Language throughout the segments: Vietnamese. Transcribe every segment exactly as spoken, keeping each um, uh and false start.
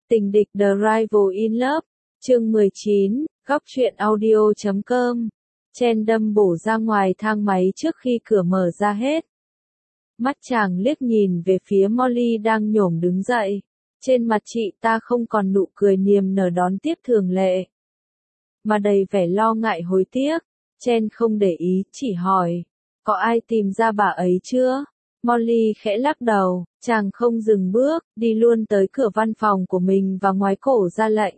Tình địch The Rival in Love, chương mười chín, góc truyện audio chấm com. Chen đâm bổ ra ngoài thang máy trước khi cửa mở ra hết. Mắt chàng liếc nhìn về phía Molly đang nhổm đứng dậy. Trên mặt chị ta không còn nụ cười niềm nở đón tiếp thường lệ, mà đầy vẻ lo ngại hối tiếc. Chen không để ý, chỉ hỏi, có ai tìm ra bà ấy chưa? Molly khẽ lắc đầu, chàng không dừng bước, đi luôn tới cửa văn phòng của mình và ngoái cổ ra lệnh.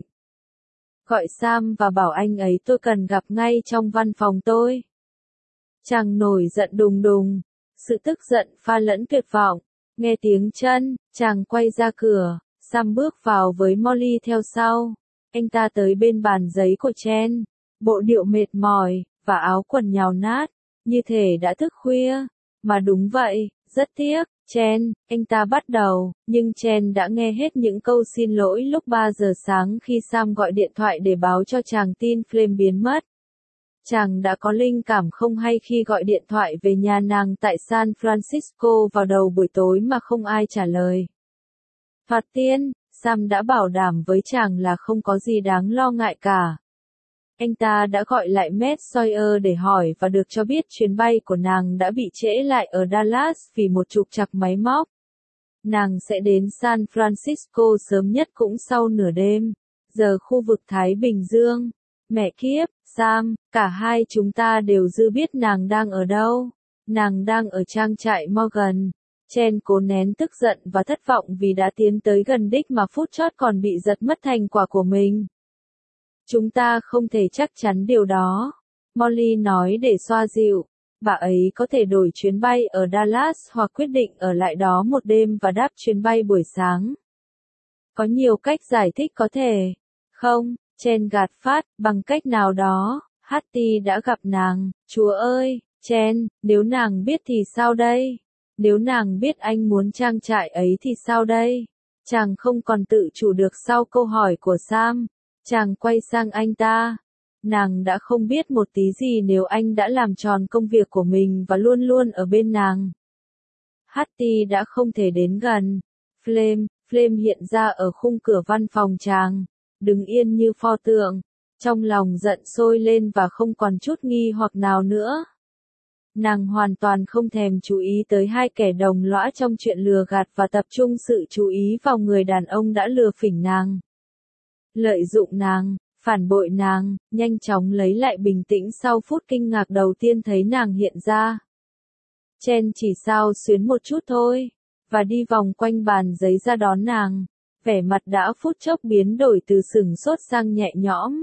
Gọi Sam và bảo anh ấy tôi cần gặp ngay trong văn phòng tôi. Chàng nổi giận đùng đùng, sự tức giận pha lẫn tuyệt vọng. Nghe tiếng chân, chàng quay ra cửa, Sam bước vào với Molly theo sau. Anh ta tới bên bàn giấy của Chen, bộ điệu mệt mỏi, và áo quần nhào nát, như thể đã thức khuya. Mà đúng vậy, rất tiếc, Chen, anh ta bắt đầu, nhưng Chen đã nghe hết những câu xin lỗi lúc ba giờ sáng khi Sam gọi điện thoại để báo cho chàng tin Flame biến mất. Chàng đã có linh cảm không hay khi gọi điện thoại về nhà nàng tại San Francisco vào đầu buổi tối mà không ai trả lời. Thoạt tiên, Sam đã bảo đảm với chàng là không có gì đáng lo ngại cả. Anh ta đã gọi lại Matt Sawyer để hỏi và được cho biết chuyến bay của nàng đã bị trễ lại ở Dallas vì một trục trặc máy móc. Nàng sẽ đến San Francisco sớm nhất cũng sau nửa đêm, giờ khu vực Thái Bình Dương. Mẹ kiếp, Sam, cả hai chúng ta đều dư biết nàng đang ở đâu. Nàng đang ở trang trại Morgan. Chen cố nén tức giận và thất vọng vì đã tiến tới gần đích mà phút chót còn bị giật mất thành quả của mình. Chúng ta không thể chắc chắn điều đó, Molly nói để xoa dịu. Bà ấy có thể đổi chuyến bay ở Dallas hoặc quyết định ở lại đó một đêm và đáp chuyến bay buổi sáng. Có nhiều cách giải thích có thể. Không, Chen gạt phát, bằng cách nào đó, Hattie đã gặp nàng. Chúa ơi, Chen, nếu nàng biết thì sao đây? Nếu nàng biết anh muốn trang trại ấy thì sao đây? Chàng không còn tự chủ được sau câu hỏi của Sam. Chàng quay sang anh ta. Nàng đã không biết một tí gì nếu anh đã làm tròn công việc của mình và luôn luôn ở bên nàng. Hattie đã không thể đến gần. Flame, Flame hiện ra ở khung cửa văn phòng chàng, đứng yên như pho tượng, trong lòng giận sôi lên và không còn chút nghi hoặc nào nữa. Nàng hoàn toàn không thèm chú ý tới hai kẻ đồng lõa trong chuyện lừa gạt và tập trung sự chú ý vào người đàn ông đã lừa phỉnh nàng. Lợi dụng nàng, phản bội nàng, nhanh chóng lấy lại bình tĩnh sau phút kinh ngạc đầu tiên thấy nàng hiện ra. Chen chỉ xao xuyến một chút thôi, và đi vòng quanh bàn giấy ra đón nàng. Vẻ mặt đã phút chốc biến đổi từ sửng sốt sang nhẹ nhõm.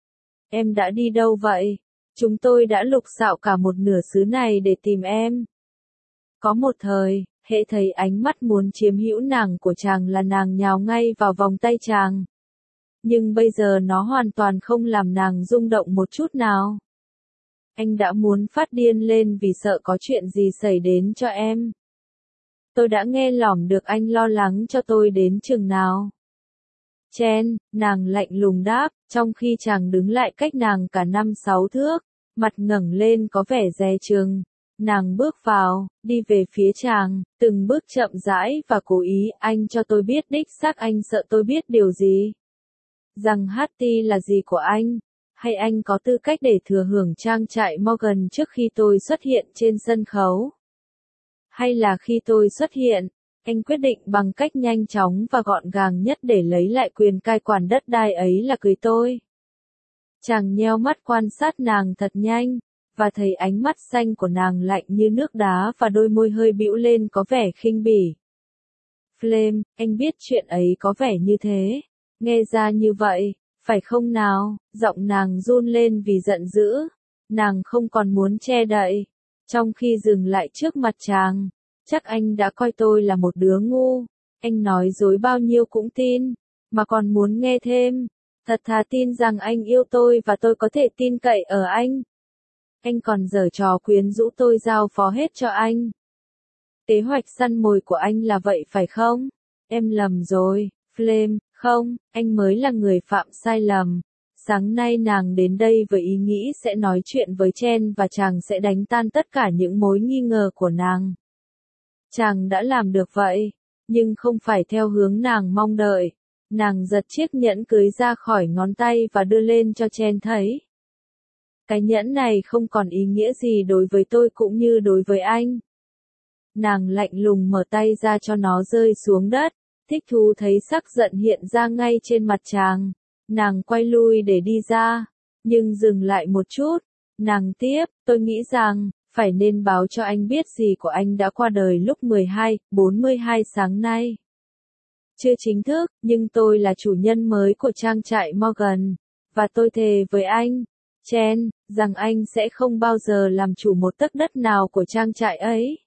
Em đã đi đâu vậy? Chúng tôi đã lục xạo cả một nửa xứ này để tìm em. Có một thời, hễ thấy ánh mắt muốn chiếm hữu nàng của chàng là nàng nhào ngay vào vòng tay chàng. Nhưng bây giờ nó hoàn toàn không làm nàng rung động một chút nào. Anh đã muốn phát điên lên vì sợ có chuyện gì xảy đến cho em. Tôi đã nghe lỏm được anh lo lắng cho tôi đến chừng nào. Chen, nàng lạnh lùng đáp, trong khi chàng đứng lại cách nàng cả năm sáu thước, mặt ngẩng lên có vẻ dè chừng. Nàng bước vào, đi về phía chàng, từng bước chậm rãi và cố ý. Anh cho tôi biết đích xác anh sợ tôi biết điều gì. Rằng Hattie là gì của anh, hay anh có tư cách để thừa hưởng trang trại Morgan trước khi tôi xuất hiện trên sân khấu. Hay là khi tôi xuất hiện, anh quyết định bằng cách nhanh chóng và gọn gàng nhất để lấy lại quyền cai quản đất đai ấy là cưới tôi. Chàng nheo mắt quan sát nàng thật nhanh, và thấy ánh mắt xanh của nàng lạnh như nước đá và đôi môi hơi bĩu lên có vẻ khinh bỉ. Flame, anh biết chuyện ấy có vẻ như thế. Nghe ra như vậy, phải không nào? Giọng nàng run lên vì giận dữ. Nàng không còn muốn che đậy. Trong khi dừng lại trước mặt chàng, chắc anh đã coi tôi là một đứa ngu. Anh nói dối bao nhiêu cũng tin, mà còn muốn nghe thêm. Thật thà tin rằng anh yêu tôi và tôi có thể tin cậy ở anh. Anh còn giở trò quyến rũ tôi giao phó hết cho anh. Kế hoạch săn mồi của anh là vậy phải không? Em lầm rồi, Flame. Không, anh mới là người phạm sai lầm. Sáng nay nàng đến đây với ý nghĩ sẽ nói chuyện với Chen và chàng sẽ đánh tan tất cả những mối nghi ngờ của nàng. Chàng đã làm được vậy, nhưng không phải theo hướng nàng mong đợi. Nàng giật chiếc nhẫn cưới ra khỏi ngón tay và đưa lên cho Chen thấy. Cái nhẫn này không còn ý nghĩa gì đối với tôi cũng như đối với anh. Nàng lạnh lùng mở tay ra cho nó rơi xuống đất. Thích thú thấy sắc giận hiện ra ngay trên mặt chàng. Nàng quay lui để đi ra, nhưng dừng lại một chút. Nàng tiếp, tôi nghĩ rằng, phải nên báo cho anh biết gì của anh đã qua đời lúc mười hai, bốn mươi hai sáng nay. Chưa chính thức, nhưng tôi là chủ nhân mới của trang trại Morgan, và tôi thề với anh, Chen, rằng anh sẽ không bao giờ làm chủ một tấc đất nào của trang trại ấy.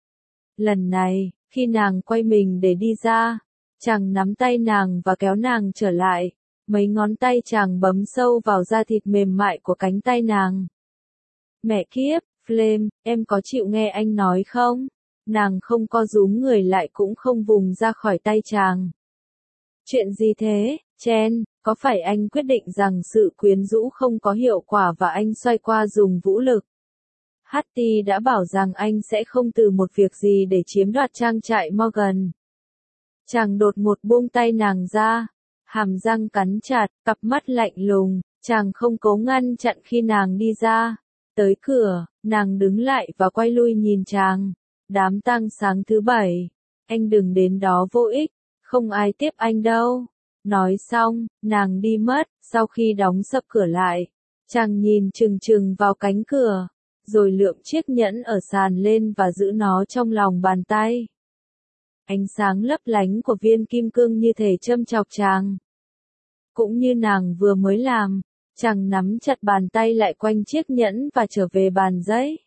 Lần này, khi nàng quay mình để đi ra, chàng nắm tay nàng và kéo nàng trở lại, mấy ngón tay chàng bấm sâu vào da thịt mềm mại của cánh tay nàng. Mẹ kiếp, Flame, em có chịu nghe anh nói không? Nàng không co rúm người lại cũng không vùng ra khỏi tay chàng. Chuyện gì thế, Chen, có phải anh quyết định rằng sự quyến rũ không có hiệu quả và anh xoay qua dùng vũ lực? Hattie đã bảo rằng anh sẽ không từ một việc gì để chiếm đoạt trang trại Morgan. Chàng đột ngột buông tay nàng ra, hàm răng cắn chặt, cặp mắt lạnh lùng, chàng không cố ngăn chặn khi nàng đi ra. Tới cửa, nàng đứng lại và quay lui nhìn chàng. Đám tang sáng thứ bảy, anh đừng đến đó vô ích, không ai tiếp anh đâu. Nói xong, nàng đi mất, sau khi đóng sập cửa lại. Chàng nhìn chừng chừng vào cánh cửa, rồi lượm chiếc nhẫn ở sàn lên và giữ nó trong lòng bàn tay. Ánh sáng lấp lánh của viên kim cương như thể châm chọc chàng. Cũng như nàng vừa mới làm, chàng nắm chặt bàn tay lại quanh chiếc nhẫn và trở về bàn giấy.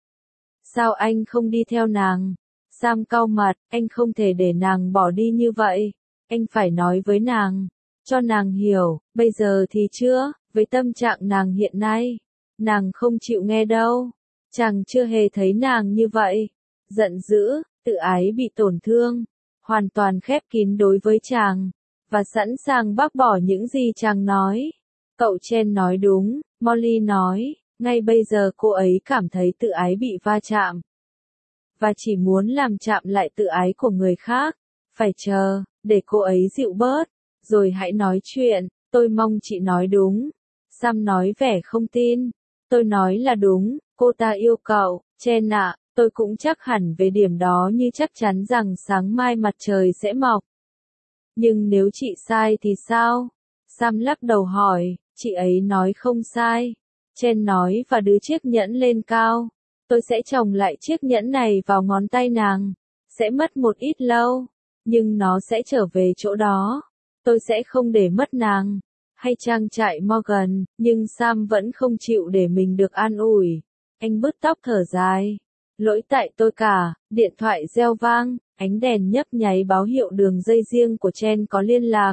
Sao anh không đi theo nàng? Sam cau mặt, anh không thể để nàng bỏ đi như vậy. Anh phải nói với nàng, cho nàng hiểu, bây giờ thì chưa, với tâm trạng nàng hiện nay. Nàng không chịu nghe đâu. Chàng chưa hề thấy nàng như vậy. Giận dữ, tự ái bị tổn thương, hoàn toàn khép kín đối với chàng, và sẵn sàng bác bỏ những gì chàng nói. Cậu Chen nói đúng, Molly nói, ngay bây giờ cô ấy cảm thấy tự ái bị va chạm. Và chỉ muốn làm chạm lại tự ái của người khác. Phải chờ, để cô ấy dịu bớt, rồi hãy nói chuyện. Tôi mong chị nói đúng. Sam nói vẻ không tin. Tôi nói là đúng, cô ta yêu cậu, Chen ạ, tôi cũng chắc hẳn về điểm đó như chắc chắn rằng sáng mai mặt trời sẽ mọc. Nhưng nếu chị sai thì sao? Sam lắc đầu hỏi, chị ấy nói không sai. Chen nói và đưa chiếc nhẫn lên cao. Tôi sẽ chồng lại chiếc nhẫn này vào ngón tay nàng. Sẽ mất một ít lâu, nhưng nó sẽ trở về chỗ đó. Tôi sẽ không để mất nàng. Hay trang trại Morgan, nhưng Sam vẫn không chịu để mình được an ủi. Anh bứt tóc thở dài. Lỗi tại tôi cả, điện thoại reo vang, ánh đèn nhấp nháy báo hiệu đường dây riêng của Chen có liên lạc.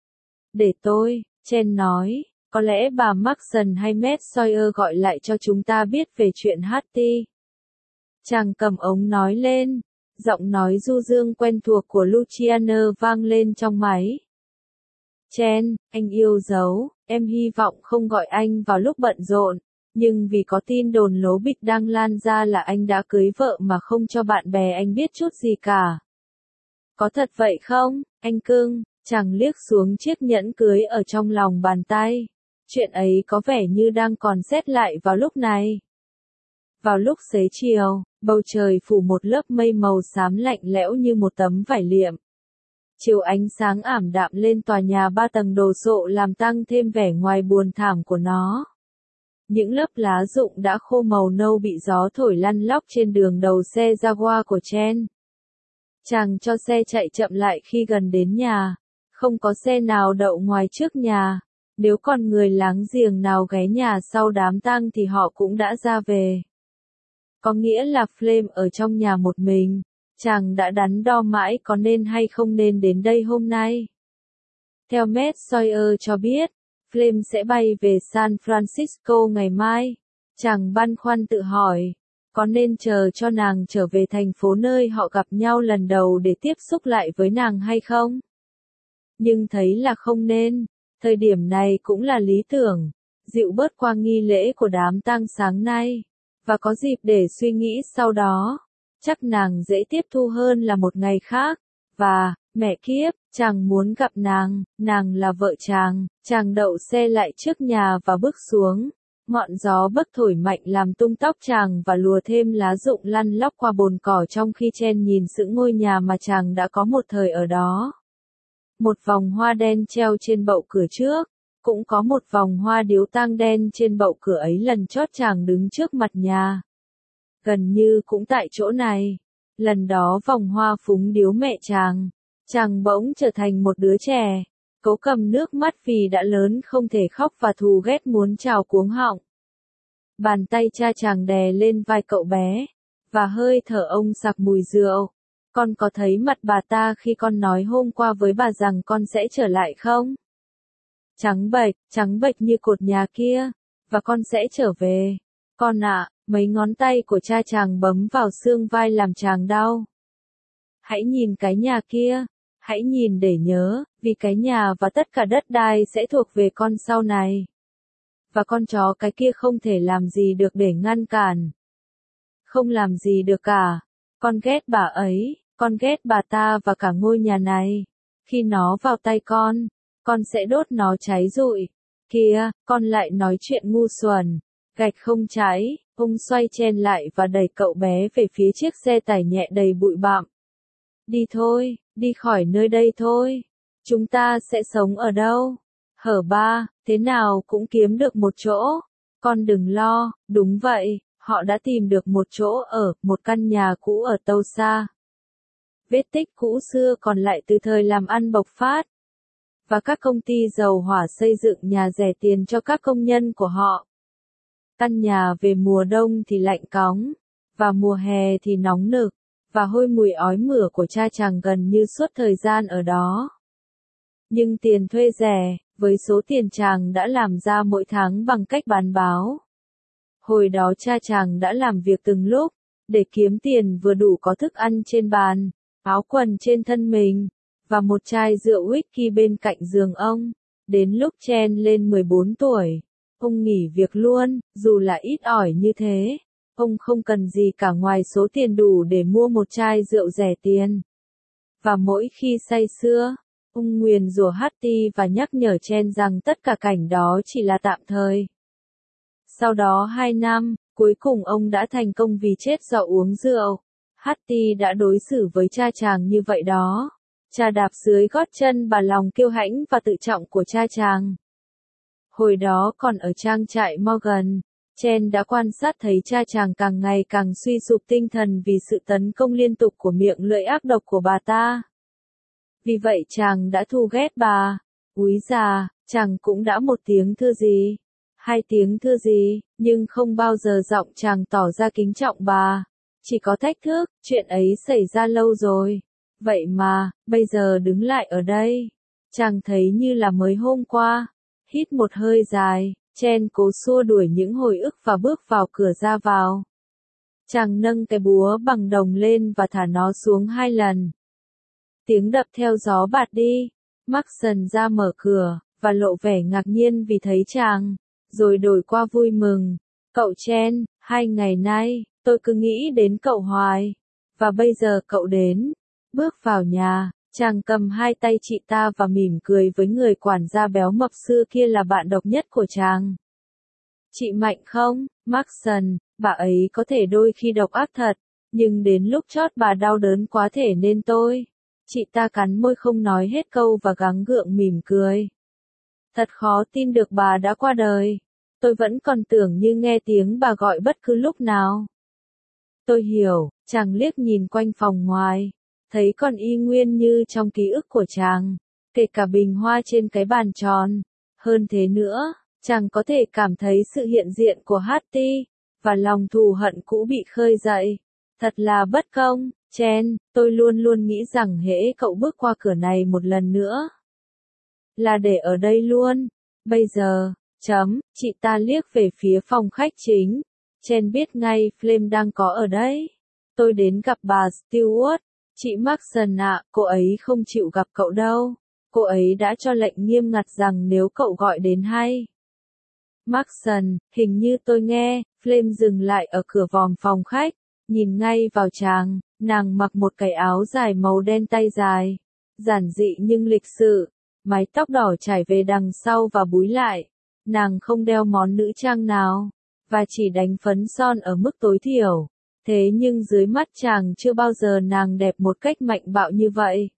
Để tôi, Chen nói, có lẽ bà Maxson hay Matt Sawyer gọi lại cho chúng ta biết về chuyện Hattie. Chàng cầm ống nói lên, giọng nói du dương quen thuộc của Luciana vang lên trong máy. Chen, anh yêu dấu, em hy vọng không gọi anh vào lúc bận rộn, nhưng vì có tin đồn lố bịch đang lan ra là anh đã cưới vợ mà không cho bạn bè anh biết chút gì cả. Có thật vậy không, anh cưng? Chàng liếc xuống chiếc nhẫn cưới ở trong lòng bàn tay. Chuyện ấy có vẻ như đang còn xét lại vào lúc này. Vào lúc xế chiều, bầu trời phủ một lớp mây màu xám lạnh lẽo như một tấm vải liệm. Chiều ánh sáng ảm đạm lên tòa nhà ba tầng đồ sộ làm tăng thêm vẻ ngoài buồn thảm của nó. Những lớp lá rụng đã khô màu nâu bị gió thổi lăn lóc trên đường đầu xe Jaguar của Chen. Chàng cho xe chạy chậm lại khi gần đến nhà. Không có xe nào đậu ngoài trước nhà. Nếu còn người láng giềng nào ghé nhà sau đám tang thì họ cũng đã ra về. Có nghĩa là Flame ở trong nhà một mình. Chàng đã đắn đo mãi có nên hay không nên đến đây hôm nay. Theo Matt Sawyer cho biết, Flame sẽ bay về San Francisco ngày mai. Chàng băn khoăn tự hỏi, có nên chờ cho nàng trở về thành phố nơi họ gặp nhau lần đầu để tiếp xúc lại với nàng hay không? Nhưng thấy là không nên. Thời điểm này cũng là lý tưởng, dịu bớt qua nghi lễ của đám tang sáng nay, và có dịp để suy nghĩ sau đó. Chắc nàng dễ tiếp thu hơn là một ngày khác, và, mẹ kiếp, Chàng muốn gặp nàng, nàng là vợ chàng, chàng đậu xe lại trước nhà và bước xuống. Ngọn gió bấc thổi mạnh làm tung tóc chàng và lùa thêm lá rụng lăn lóc qua bồn cỏ trong khi Chen nhìn sững ngôi nhà mà chàng đã có một thời ở đó. Một vòng hoa đen treo trên bậu cửa trước, cũng có một vòng hoa điếu tang đen trên bậu cửa ấy lần chót chàng đứng trước mặt nhà. Gần như cũng tại chỗ này, lần đó vòng hoa phúng điếu mẹ chàng, chàng bỗng trở thành một đứa trẻ, cố cầm nước mắt vì đã lớn không thể khóc và thù ghét muốn trào cuống họng. Bàn tay cha chàng đè lên vai cậu bé, và hơi thở ông sặc mùi rượu. Con có thấy mặt bà ta khi con nói hôm qua với bà rằng con sẽ trở lại không? Trắng bệch, trắng bệch như cột nhà kia, và con sẽ trở về. Con ạ, mấy ngón tay của cha chàng bấm vào xương vai làm chàng đau. Hãy nhìn cái nhà kia, hãy nhìn để nhớ, vì cái nhà và tất cả đất đai sẽ thuộc về con sau này. Và con chó cái kia không thể làm gì được để ngăn cản. Không làm gì được cả. Con ghét bà ấy, con ghét bà ta và cả ngôi nhà này. Khi nó vào tay con, con sẽ đốt nó cháy rụi. Kìa, con lại nói chuyện ngu xuẩn. Gạch không cháy, ông xoay chen lại và đẩy cậu bé về phía chiếc xe tải nhẹ đầy bụi bặm. Đi thôi, đi khỏi nơi đây thôi. Chúng ta sẽ sống ở đâu? Hở ba, thế nào cũng kiếm được một chỗ. Con đừng lo, đúng vậy, họ đã tìm được một chỗ ở, một căn nhà cũ ở Tulsa. Vết tích cũ xưa còn lại từ thời làm ăn bộc phát. Và các công ty dầu hỏa xây dựng nhà rẻ tiền cho các công nhân của họ. Căn nhà về mùa đông thì lạnh cóng, và mùa hè thì nóng nực, và hôi mùi ói mửa của cha chàng gần như suốt thời gian ở đó. Nhưng tiền thuê rẻ, với số tiền chàng đã làm ra mỗi tháng bằng cách bán báo. Hồi đó cha chàng đã làm việc từng lúc, để kiếm tiền vừa đủ có thức ăn trên bàn, áo quần trên thân mình, và một chai rượu whisky bên cạnh giường ông. Đến lúc Chen lên mười bốn tuổi, ông nghỉ việc luôn, dù là ít ỏi như thế. Ông không cần gì cả ngoài số tiền đủ để mua một chai rượu rẻ tiền. Và mỗi khi say sưa, ông nguyền rủa Hattie và nhắc nhở Chen rằng tất cả cảnh đó chỉ là tạm thời. Sau đó hai năm, cuối cùng ông đã thành công vì chết do uống rượu. Hattie đã đối xử với cha chàng như vậy đó. Cha đạp dưới gót chân bà lòng kiêu hãnh và tự trọng của cha chàng. Hồi đó còn ở trang trại Morgan, Chen đã quan sát thấy cha chàng càng ngày càng suy sụp tinh thần vì sự tấn công liên tục của miệng lưỡi ác độc của bà ta. Vì vậy chàng đã thù ghét bà. Úi già, chàng cũng đã một tiếng thưa gì, hai tiếng thưa gì, nhưng không bao giờ giọng chàng tỏ ra kính trọng bà. Chỉ có thách thức, chuyện ấy xảy ra lâu rồi. Vậy mà, bây giờ đứng lại ở đây, chàng thấy như là mới hôm qua. Hít một hơi dài, Chen cố xua đuổi những hồi ức và bước vào cửa ra vào. Chàng nâng cái búa bằng đồng lên và thả nó xuống hai lần. Tiếng đập theo gió bạt đi. Maxson ra mở cửa, và lộ vẻ ngạc nhiên vì thấy chàng, rồi đổi qua vui mừng. Cậu Chen, hai ngày nay, tôi cứ nghĩ đến cậu hoài. Và bây giờ cậu đến. Bước vào nhà, chàng cầm hai tay chị ta và mỉm cười với người quản gia béo mập xưa kia là bạn độc nhất của chàng. Chị mạnh không, Maxson, bà ấy có thể đôi khi độc ác thật, nhưng đến lúc chót bà đau đớn quá thể nên tôi. Chị ta cắn môi không nói hết câu và gắng gượng mỉm cười. Thật khó tin được bà đã qua đời. Tôi vẫn còn tưởng như nghe tiếng bà gọi bất cứ lúc nào. Tôi hiểu, chàng liếc nhìn quanh phòng ngoài, thấy còn y nguyên như trong ký ức của chàng, kể cả bình hoa trên cái bàn tròn. Hơn thế nữa, chàng có thể cảm thấy sự hiện diện của Hattie, và lòng thù hận cũ bị khơi dậy. Thật là bất công, Chen, tôi luôn luôn nghĩ rằng hễ cậu bước qua cửa này một lần nữa, là để ở đây luôn. Bây giờ, chấm, chị ta liếc về phía phòng khách chính. Chen biết ngay Flame đang có ở đấy. Tôi đến gặp bà Stewart. Chị Maxson ạ, cô ấy không chịu gặp cậu đâu. Cô ấy đã cho lệnh nghiêm ngặt rằng nếu cậu gọi đến hay. Maxson, hình như tôi nghe. Flame dừng lại ở cửa vòm phòng khách, nhìn ngay vào chàng. Nàng mặc một cái áo dài màu đen tay dài, giản dị nhưng lịch sự, mái tóc đỏ trải về đằng sau và búi lại. Nàng không đeo món nữ trang nào, và chỉ đánh phấn son ở mức tối thiểu. Thế nhưng dưới mắt chàng chưa bao giờ nàng đẹp một cách mạnh bạo như vậy.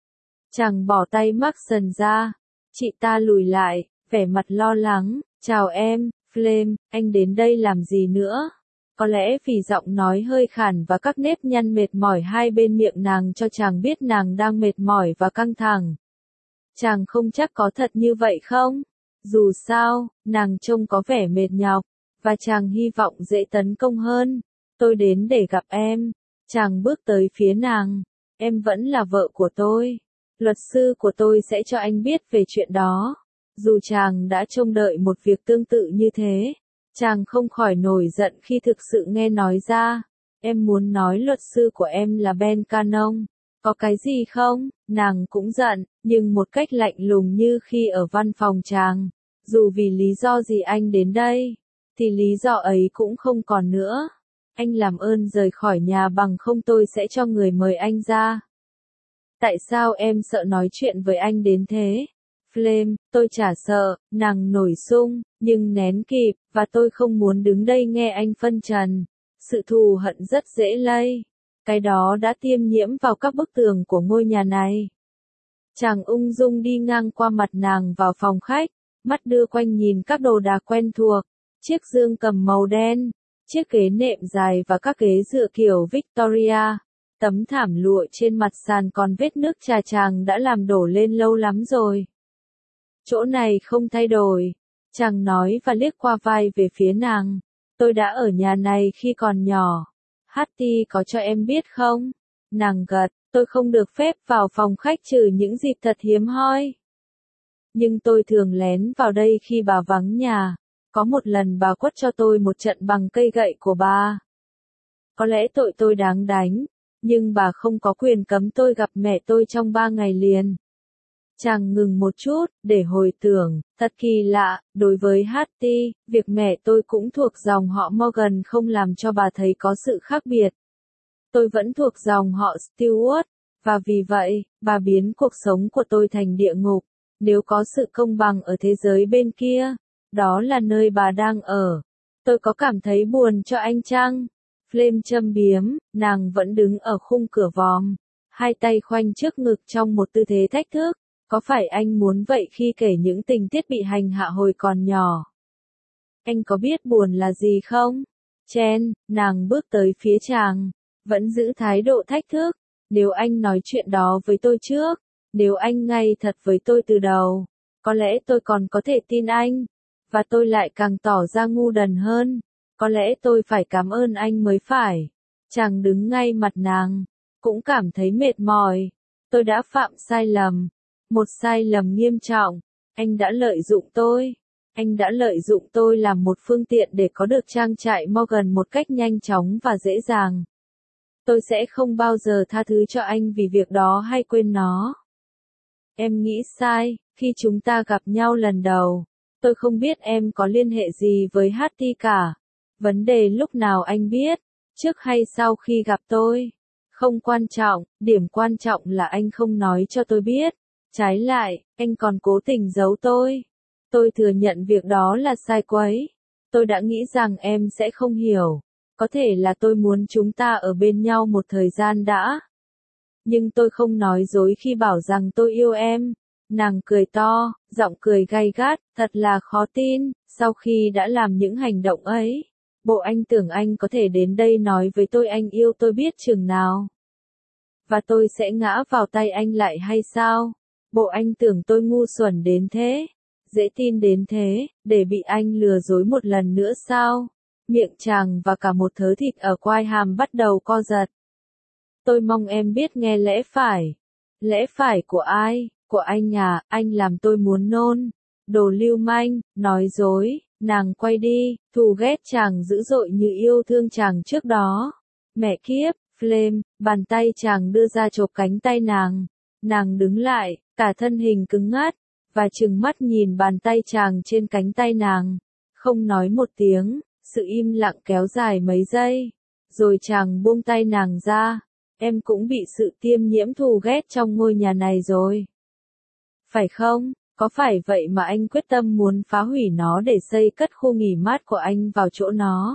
Chàng bỏ tay Maxson ra. Chị ta lùi lại, vẻ mặt lo lắng. Chào em, Flame, anh đến đây làm gì nữa? Có lẽ vì giọng nói hơi khàn và các nếp nhăn mệt mỏi hai bên miệng nàng cho chàng biết nàng đang mệt mỏi và căng thẳng. Chàng không chắc có thật như vậy không? Dù sao, nàng trông có vẻ mệt nhọc, và chàng hy vọng dễ tấn công hơn. Tôi đến để gặp em. Chàng bước tới phía nàng. Em vẫn là vợ của tôi. Luật sư của tôi sẽ cho anh biết về chuyện đó. Dù chàng đã trông đợi một việc tương tự như thế, chàng không khỏi nổi giận khi thực sự nghe nói ra. Em muốn nói luật sư của em là Ben Cannon. Có cái gì không? Nàng cũng giận, nhưng một cách lạnh lùng như khi ở văn phòng chàng. Dù vì lý do gì anh đến đây, thì lý do ấy cũng không còn nữa. Anh làm ơn rời khỏi nhà bằng không tôi sẽ cho người mời anh ra. Tại sao em sợ nói chuyện với anh đến thế? Flame, tôi chả sợ, nàng nổi sung, nhưng nén kịp, và tôi không muốn đứng đây nghe anh phân trần. Sự thù hận rất dễ lây. Cái đó đã tiêm nhiễm vào các bức tường của ngôi nhà này. Chàng ung dung đi ngang qua mặt nàng vào phòng khách, mắt đưa quanh nhìn các đồ đạc quen thuộc, chiếc dương cầm màu đen, chiếc ghế nệm dài và các ghế dựa kiểu Victoria. Tấm thảm lụa trên mặt sàn còn vết nước trà chàng đã làm đổ lên lâu lắm rồi. Chỗ này không thay đổi, chàng nói và liếc qua vai về phía nàng. Tôi đã ở nhà này khi còn nhỏ. Hattie có cho em biết không? Nàng gật, tôi không được phép vào phòng khách trừ những dịp thật hiếm hoi. Nhưng tôi thường lén vào đây khi bà vắng nhà. Có một lần bà quất cho tôi một trận bằng cây gậy của bà. Có lẽ tội tôi đáng đánh, nhưng bà không có quyền cấm tôi gặp mẹ tôi trong ba ngày liền. Chàng ngừng một chút, để hồi tưởng, thật kỳ lạ, đối với Hattie, việc mẹ tôi cũng thuộc dòng họ Morgan không làm cho bà thấy có sự khác biệt. Tôi vẫn thuộc dòng họ Stewart, và vì vậy, bà biến cuộc sống của tôi thành địa ngục. Nếu có sự công bằng ở thế giới bên kia, đó là nơi bà đang ở. Tôi có cảm thấy buồn cho anh chăng? Flame châm biếm, nàng vẫn đứng ở khung cửa vòm, hai tay khoanh trước ngực trong một tư thế thách thức. Có phải anh muốn vậy khi kể những tình tiết bị hành hạ hồi còn nhỏ? Anh có biết buồn là gì không? Chen, nàng bước tới phía chàng, vẫn giữ thái độ thách thức. Nếu anh nói chuyện đó với tôi trước, nếu anh ngay thật với tôi từ đầu, có lẽ tôi còn có thể tin anh, và tôi lại càng tỏ ra ngu đần hơn. Có lẽ tôi phải cảm ơn anh mới phải. Chàng đứng ngay mặt nàng, cũng cảm thấy mệt mỏi. Tôi đã phạm sai lầm. Một sai lầm nghiêm trọng. Anh đã lợi dụng tôi. Anh đã lợi dụng tôi làm một phương tiện để có được trang trại Morgan một cách nhanh chóng và dễ dàng. Tôi sẽ không bao giờ tha thứ cho anh vì việc đó hay quên nó. Em nghĩ sai, khi chúng ta gặp nhau lần đầu. Tôi không biết em có liên hệ gì với Hattie cả. Vấn đề lúc nào anh biết, trước hay sau khi gặp tôi. Không quan trọng, điểm quan trọng là anh không nói cho tôi biết. Trái lại, anh còn cố tình giấu tôi. Tôi thừa nhận việc đó là sai quấy. Tôi đã nghĩ rằng em sẽ không hiểu. Có thể là tôi muốn chúng ta ở bên nhau một thời gian đã. Nhưng tôi không nói dối khi bảo rằng tôi yêu em. Nàng cười to, giọng cười gay gắt, thật là khó tin, sau khi đã làm những hành động ấy. Bộ anh tưởng anh có thể đến đây nói với tôi anh yêu tôi biết chừng nào. Và tôi sẽ ngã vào tay anh lại hay sao? Bộ anh tưởng tôi ngu xuẩn đến thế, dễ tin đến thế, để bị anh lừa dối một lần nữa sao? Miệng chàng và cả một thớ thịt ở quai hàm bắt đầu co giật. Tôi mong em biết nghe lẽ phải. Lẽ phải của ai? Của anh à, anh làm tôi muốn nôn. Đồ lưu manh, nói dối, nàng quay đi, thù ghét chàng dữ dội như yêu thương chàng trước đó. Mẹ kiếp, Flame, bàn tay chàng đưa ra chộp cánh tay nàng. Nàng đứng lại, cả thân hình cứng ngắt, và trừng mắt nhìn bàn tay chàng trên cánh tay nàng. Không nói một tiếng, sự im lặng kéo dài mấy giây. Rồi chàng buông tay nàng ra. em cũng bị sự tiêm nhiễm thù ghét trong ngôi nhà này rồi. Phải không? Có phải vậy mà anh quyết tâm muốn phá hủy nó để xây cất khu nghỉ mát của anh vào chỗ nó?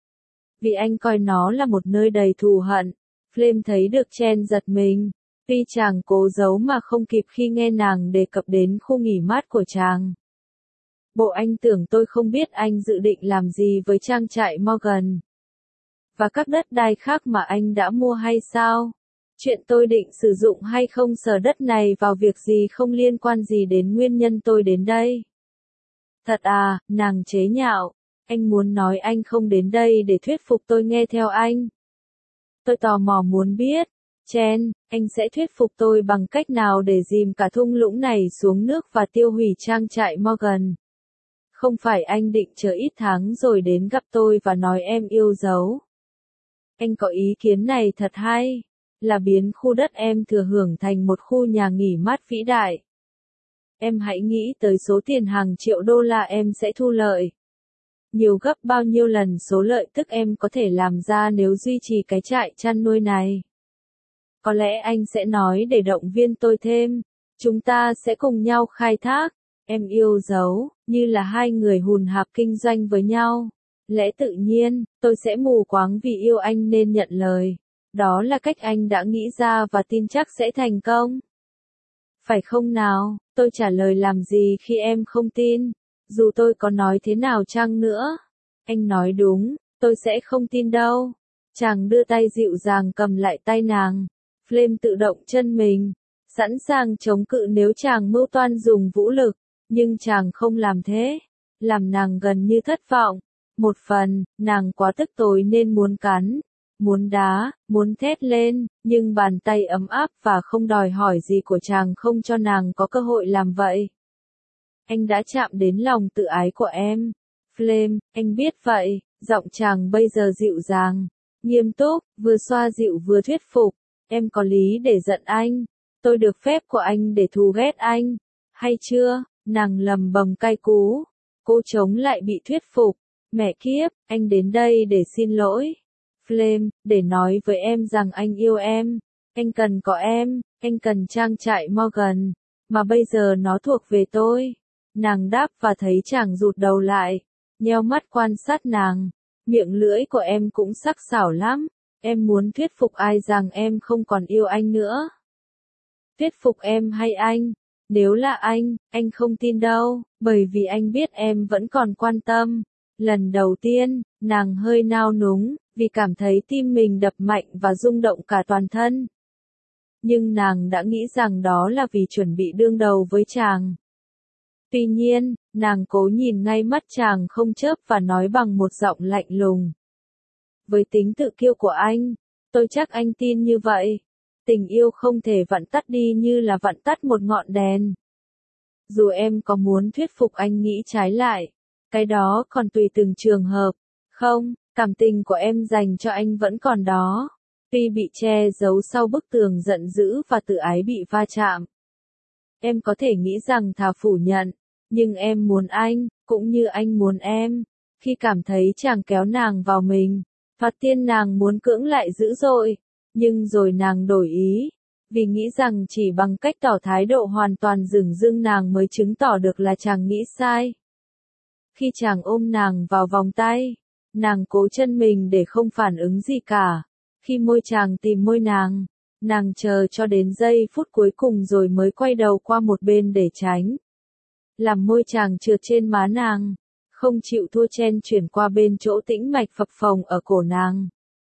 Vì anh coi nó là một nơi đầy thù hận. Flame thấy được Chen giật mình. Tuy chàng cố giấu mà không kịp khi nghe nàng đề cập đến khu nghỉ mát của chàng. Bộ anh tưởng tôi không biết anh dự định làm gì với trang trại Morgan. Và các đất đai khác mà anh đã mua hay sao? Chuyện tôi định sử dụng hay không sở đất này vào việc gì không liên quan gì đến nguyên nhân tôi đến đây. Thật à, nàng chế nhạo. Anh muốn nói anh không đến đây để thuyết phục tôi nghe theo anh. Tôi tò mò muốn biết. Chen, anh sẽ thuyết phục tôi bằng cách nào để dìm cả thung lũng này xuống nước và tiêu hủy trang trại Morgan? Không phải anh định chờ ít tháng rồi đến gặp tôi và nói em yêu dấu. Anh có ý kiến này thật hay, là biến khu đất em thừa hưởng thành một khu nhà nghỉ mát vĩ đại. Em hãy nghĩ tới số tiền hàng triệu đô la em sẽ thu lợi. Nhiều gấp bao nhiêu lần số lợi tức em có thể làm ra nếu duy trì cái trại chăn nuôi này. Có lẽ anh sẽ nói để động viên tôi thêm. Chúng ta sẽ cùng nhau khai thác. Em yêu dấu, như là hai người hùn hạp kinh doanh với nhau. Lẽ tự nhiên, tôi sẽ mù quáng vì yêu anh nên nhận lời. Đó là cách anh đã nghĩ ra và tin chắc sẽ thành công. Phải không nào? Tôi trả lời làm gì khi em không tin? Dù tôi có nói thế nào chăng nữa? Anh nói đúng, tôi sẽ không tin đâu. Chàng đưa tay dịu dàng cầm lại tay nàng. Flame tự động chân mình, sẵn sàng chống cự nếu chàng mưu toan dùng vũ lực, nhưng chàng không làm thế, làm nàng gần như thất vọng. Một phần, nàng quá tức tối nên muốn cắn, muốn đá, muốn thét lên, nhưng bàn tay ấm áp và không đòi hỏi gì của chàng không cho nàng có cơ hội làm vậy. Anh đã chạm đến lòng tự ái của em. Flame, anh biết vậy, giọng chàng bây giờ dịu dàng, nghiêm túc, vừa xoa dịu vừa thuyết phục. Em có lý để giận anh. Tôi được phép của anh để thù ghét anh. Hay chưa? Nàng lầm bầm cay cú. Cô chống lại bị thuyết phục. Mẹ kiếp, anh đến đây để xin lỗi. Flame, để nói với em rằng anh yêu em. Anh cần có em. Anh cần trang trại Morgan. Mà bây giờ nó thuộc về tôi. Nàng đáp và thấy chàng rụt đầu lại. Nheo mắt quan sát nàng. Miệng lưỡi của em cũng sắc sảo lắm. Em muốn thuyết phục ai rằng em không còn yêu anh nữa? Thuyết phục em hay anh? Nếu là anh, anh không tin đâu, bởi vì anh biết em vẫn còn quan tâm. Lần đầu tiên, nàng hơi nao núng, vì cảm thấy tim mình đập mạnh và rung động cả toàn thân. Nhưng nàng đã nghĩ rằng đó là vì chuẩn bị đương đầu với chàng. Tuy nhiên, nàng cố nhìn ngay mắt chàng không chớp và nói bằng một giọng lạnh lùng. Với tính tự kiêu của anh, tôi chắc anh tin như vậy. Tình yêu không thể vặn tắt đi như là vặn tắt một ngọn đèn. Dù em có muốn thuyết phục anh nghĩ trái lại, cái đó còn tùy từng trường hợp. Không, cảm tình của em dành cho anh vẫn còn đó. Tuy bị che giấu sau bức tường giận dữ và tự ái bị va chạm. Em có thể nghĩ rằng thà phủ nhận, nhưng em muốn anh, cũng như anh muốn em. Khi cảm thấy chàng kéo nàng vào mình, thoạt tiên nàng muốn cưỡng lại dữ dội, nhưng rồi nàng đổi ý, vì nghĩ rằng chỉ bằng cách tỏ thái độ hoàn toàn dửng dưng nàng mới chứng tỏ được là chàng nghĩ sai. Khi chàng ôm nàng vào vòng tay, nàng cố chân mình để không phản ứng gì cả. Khi môi chàng tìm môi nàng, nàng chờ cho đến giây phút cuối cùng rồi mới quay đầu qua một bên để tránh. Làm môi chàng trượt trên má nàng, không chịu thua chen chuyển qua bên chỗ tĩnh mạch phập phồng ở cổ nàng.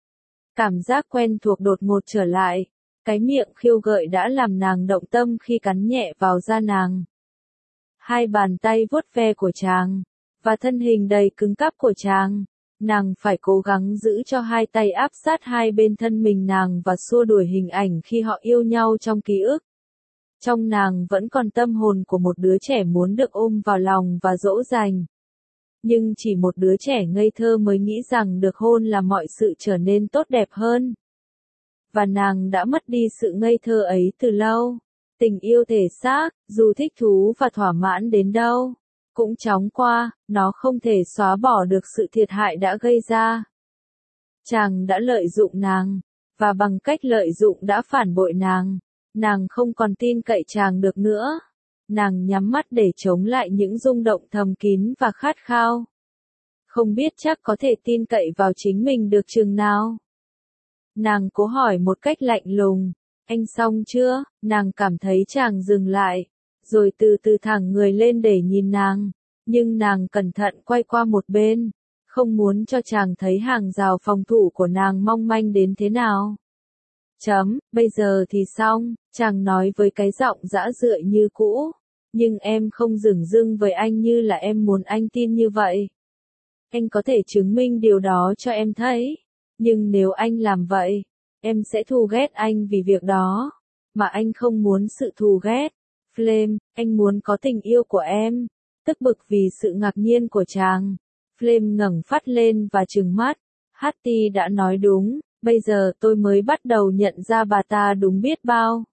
Cảm giác quen thuộc đột ngột trở lại, cái miệng khiêu gợi đã làm nàng động tâm khi cắn nhẹ vào da nàng. Hai bàn tay vuốt ve của chàng, và thân hình đầy cứng cáp của chàng, nàng phải cố gắng giữ cho hai tay áp sát hai bên thân mình nàng và xua đuổi hình ảnh khi họ yêu nhau trong ký ức. Trong nàng vẫn còn tâm hồn của một đứa trẻ muốn được ôm vào lòng và dỗ dành. Nhưng chỉ một đứa trẻ ngây thơ mới nghĩ rằng được hôn là mọi sự trở nên tốt đẹp hơn. Và nàng đã mất đi sự ngây thơ ấy từ lâu. Tình yêu thể xác, dù thích thú và thỏa mãn đến đâu, cũng chóng qua, nó không thể xóa bỏ được sự thiệt hại đã gây ra. Chàng đã lợi dụng nàng, và bằng cách lợi dụng đã phản bội nàng. Nàng không còn tin cậy chàng được nữa. Nàng nhắm mắt để chống lại những rung động thầm kín và khát khao. Không biết chắc có thể tin cậy vào chính mình được chừng nào. Nàng cố hỏi một cách lạnh lùng, anh xong chưa? Nàng cảm thấy chàng dừng lại, rồi từ từ thẳng người lên để nhìn nàng, nhưng nàng cẩn thận quay qua một bên, không muốn cho chàng thấy hàng rào phòng thủ của nàng mong manh đến thế nào. Chấm, bây giờ thì xong, chàng nói với cái giọng dã rượi như cũ, nhưng em không dửng dưng với anh như là em muốn anh tin như vậy. Anh có thể chứng minh điều đó cho em thấy, nhưng nếu anh làm vậy, em sẽ thù ghét anh vì việc đó, mà anh không muốn sự thù ghét. Flame, anh muốn có tình yêu của em. Tức bực vì sự ngạc nhiên của chàng, Flame ngẩng phát lên và trừng mắt. Hattie đã nói đúng, bây giờ tôi mới bắt đầu nhận ra bà ta đúng biết bao.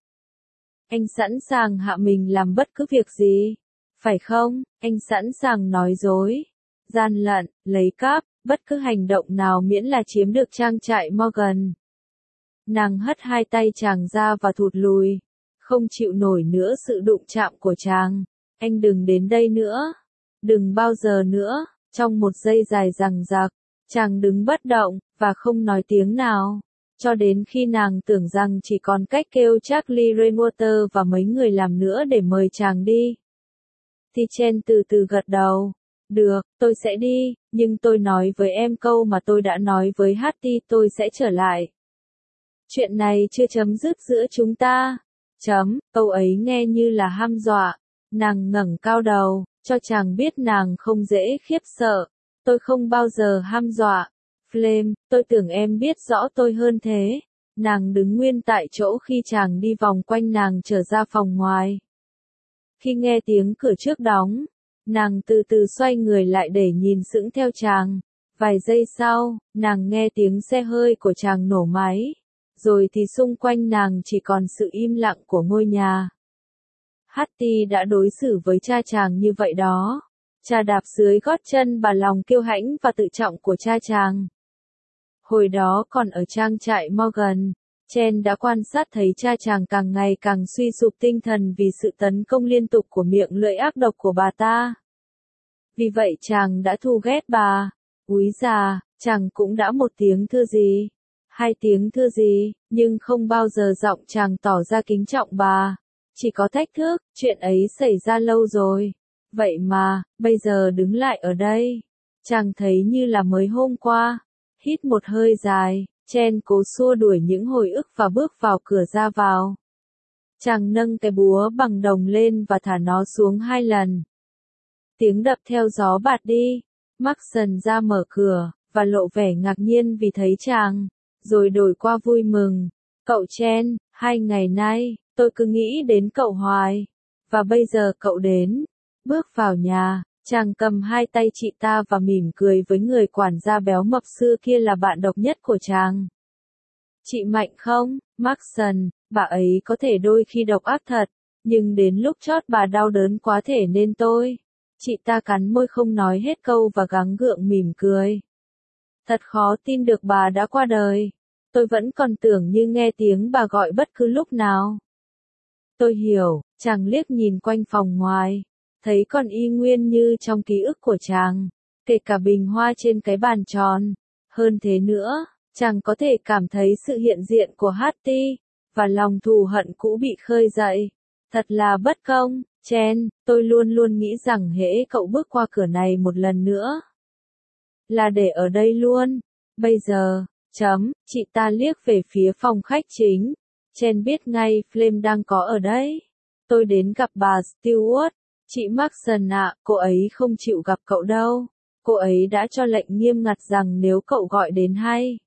Anh sẵn sàng hạ mình làm bất cứ việc gì, phải không? Anh sẵn sàng nói dối, gian lận, lấy cắp, bất cứ hành động nào miễn là chiếm được trang trại Morgan. Nàng hất hai tay chàng ra và thụt lùi, không chịu nổi nữa sự đụng chạm của chàng. Anh đừng đến đây nữa, đừng bao giờ nữa. Trong một giây dài dằng dặc, chàng đứng bất động, và không nói tiếng nào, cho đến khi nàng tưởng rằng chỉ còn cách kêu Charlie Rainwater và mấy người làm nữa để mời chàng đi. Thì Chen từ từ gật đầu. Được, tôi sẽ đi, nhưng tôi nói với em câu mà tôi đã nói với Hattie, tôi sẽ trở lại. Chuyện này chưa chấm dứt giữa chúng ta. Chấm, câu ấy nghe như là hăm dọa. Nàng ngẩng cao đầu, cho chàng biết nàng không dễ khiếp sợ. Tôi không bao giờ hăm dọa. Flame, tôi tưởng em biết rõ tôi hơn thế. Nàng đứng nguyên tại chỗ khi chàng đi vòng quanh nàng trở ra phòng ngoài. Khi nghe tiếng cửa trước đóng, nàng từ từ xoay người lại để nhìn sững theo chàng. Vài giây sau, nàng nghe tiếng xe hơi của chàng nổ máy. Rồi thì xung quanh nàng chỉ còn sự im lặng của ngôi nhà. Hattie đã đối xử với cha chàng như vậy đó. Cha đạp dưới gót chân bà lòng kiêu hãnh và tự trọng của cha chàng. Hồi đó còn ở trang trại Morgan, Chen đã quan sát thấy cha chàng càng ngày càng suy sụp tinh thần vì sự tấn công liên tục của miệng lưỡi ác độc của bà ta. Vì vậy chàng đã thù ghét bà. Úi già, chàng cũng đã một tiếng thưa gì, hai tiếng thưa gì, nhưng không bao giờ giọng chàng tỏ ra kính trọng bà. Chỉ có thách thức, chuyện ấy xảy ra lâu rồi. Vậy mà, bây giờ đứng lại ở đây, chàng thấy như là mới hôm qua. Hít một hơi dài, Chen cố xua đuổi những hồi ức và bước vào cửa ra vào. Chàng nâng cái búa bằng đồng lên và thả nó xuống hai lần. Tiếng đập theo gió bạt đi. Maxson ra mở cửa, và lộ vẻ ngạc nhiên vì thấy chàng, rồi đổi qua vui mừng. Cậu Chen, hai ngày nay, tôi cứ nghĩ đến cậu hoài. Và bây giờ cậu đến. Bước vào nhà, chàng cầm hai tay chị ta và mỉm cười với người quản gia béo mập xưa kia là bạn độc nhất của chàng. Chị mạnh không, Maxson, bà ấy có thể đôi khi độc ác thật, nhưng đến lúc chót bà đau đớn quá thể nên tôi. Chị ta cắn môi không nói hết câu và gắng gượng mỉm cười. Thật khó tin được bà đã qua đời. Tôi vẫn còn tưởng như nghe tiếng bà gọi bất cứ lúc nào. Tôi hiểu, chàng liếc nhìn quanh phòng ngoài, thấy còn y nguyên như trong ký ức của chàng, kể cả bình hoa trên cái bàn tròn. Hơn thế nữa, chàng có thể cảm thấy sự hiện diện của Hattie, và lòng thù hận cũ bị khơi dậy. Thật là bất công, Chen, tôi luôn luôn nghĩ rằng hễ cậu bước qua cửa này một lần nữa, là để ở đây luôn. Bây giờ, chấm, chị ta liếc về phía phòng khách chính. Chen biết ngay Flame đang có ở đấy. Tôi đến gặp bà Stewart. Chị Maxson ạ, cô ấy không chịu gặp cậu đâu. Cô ấy đã cho lệnh nghiêm ngặt rằng nếu cậu gọi đến hay.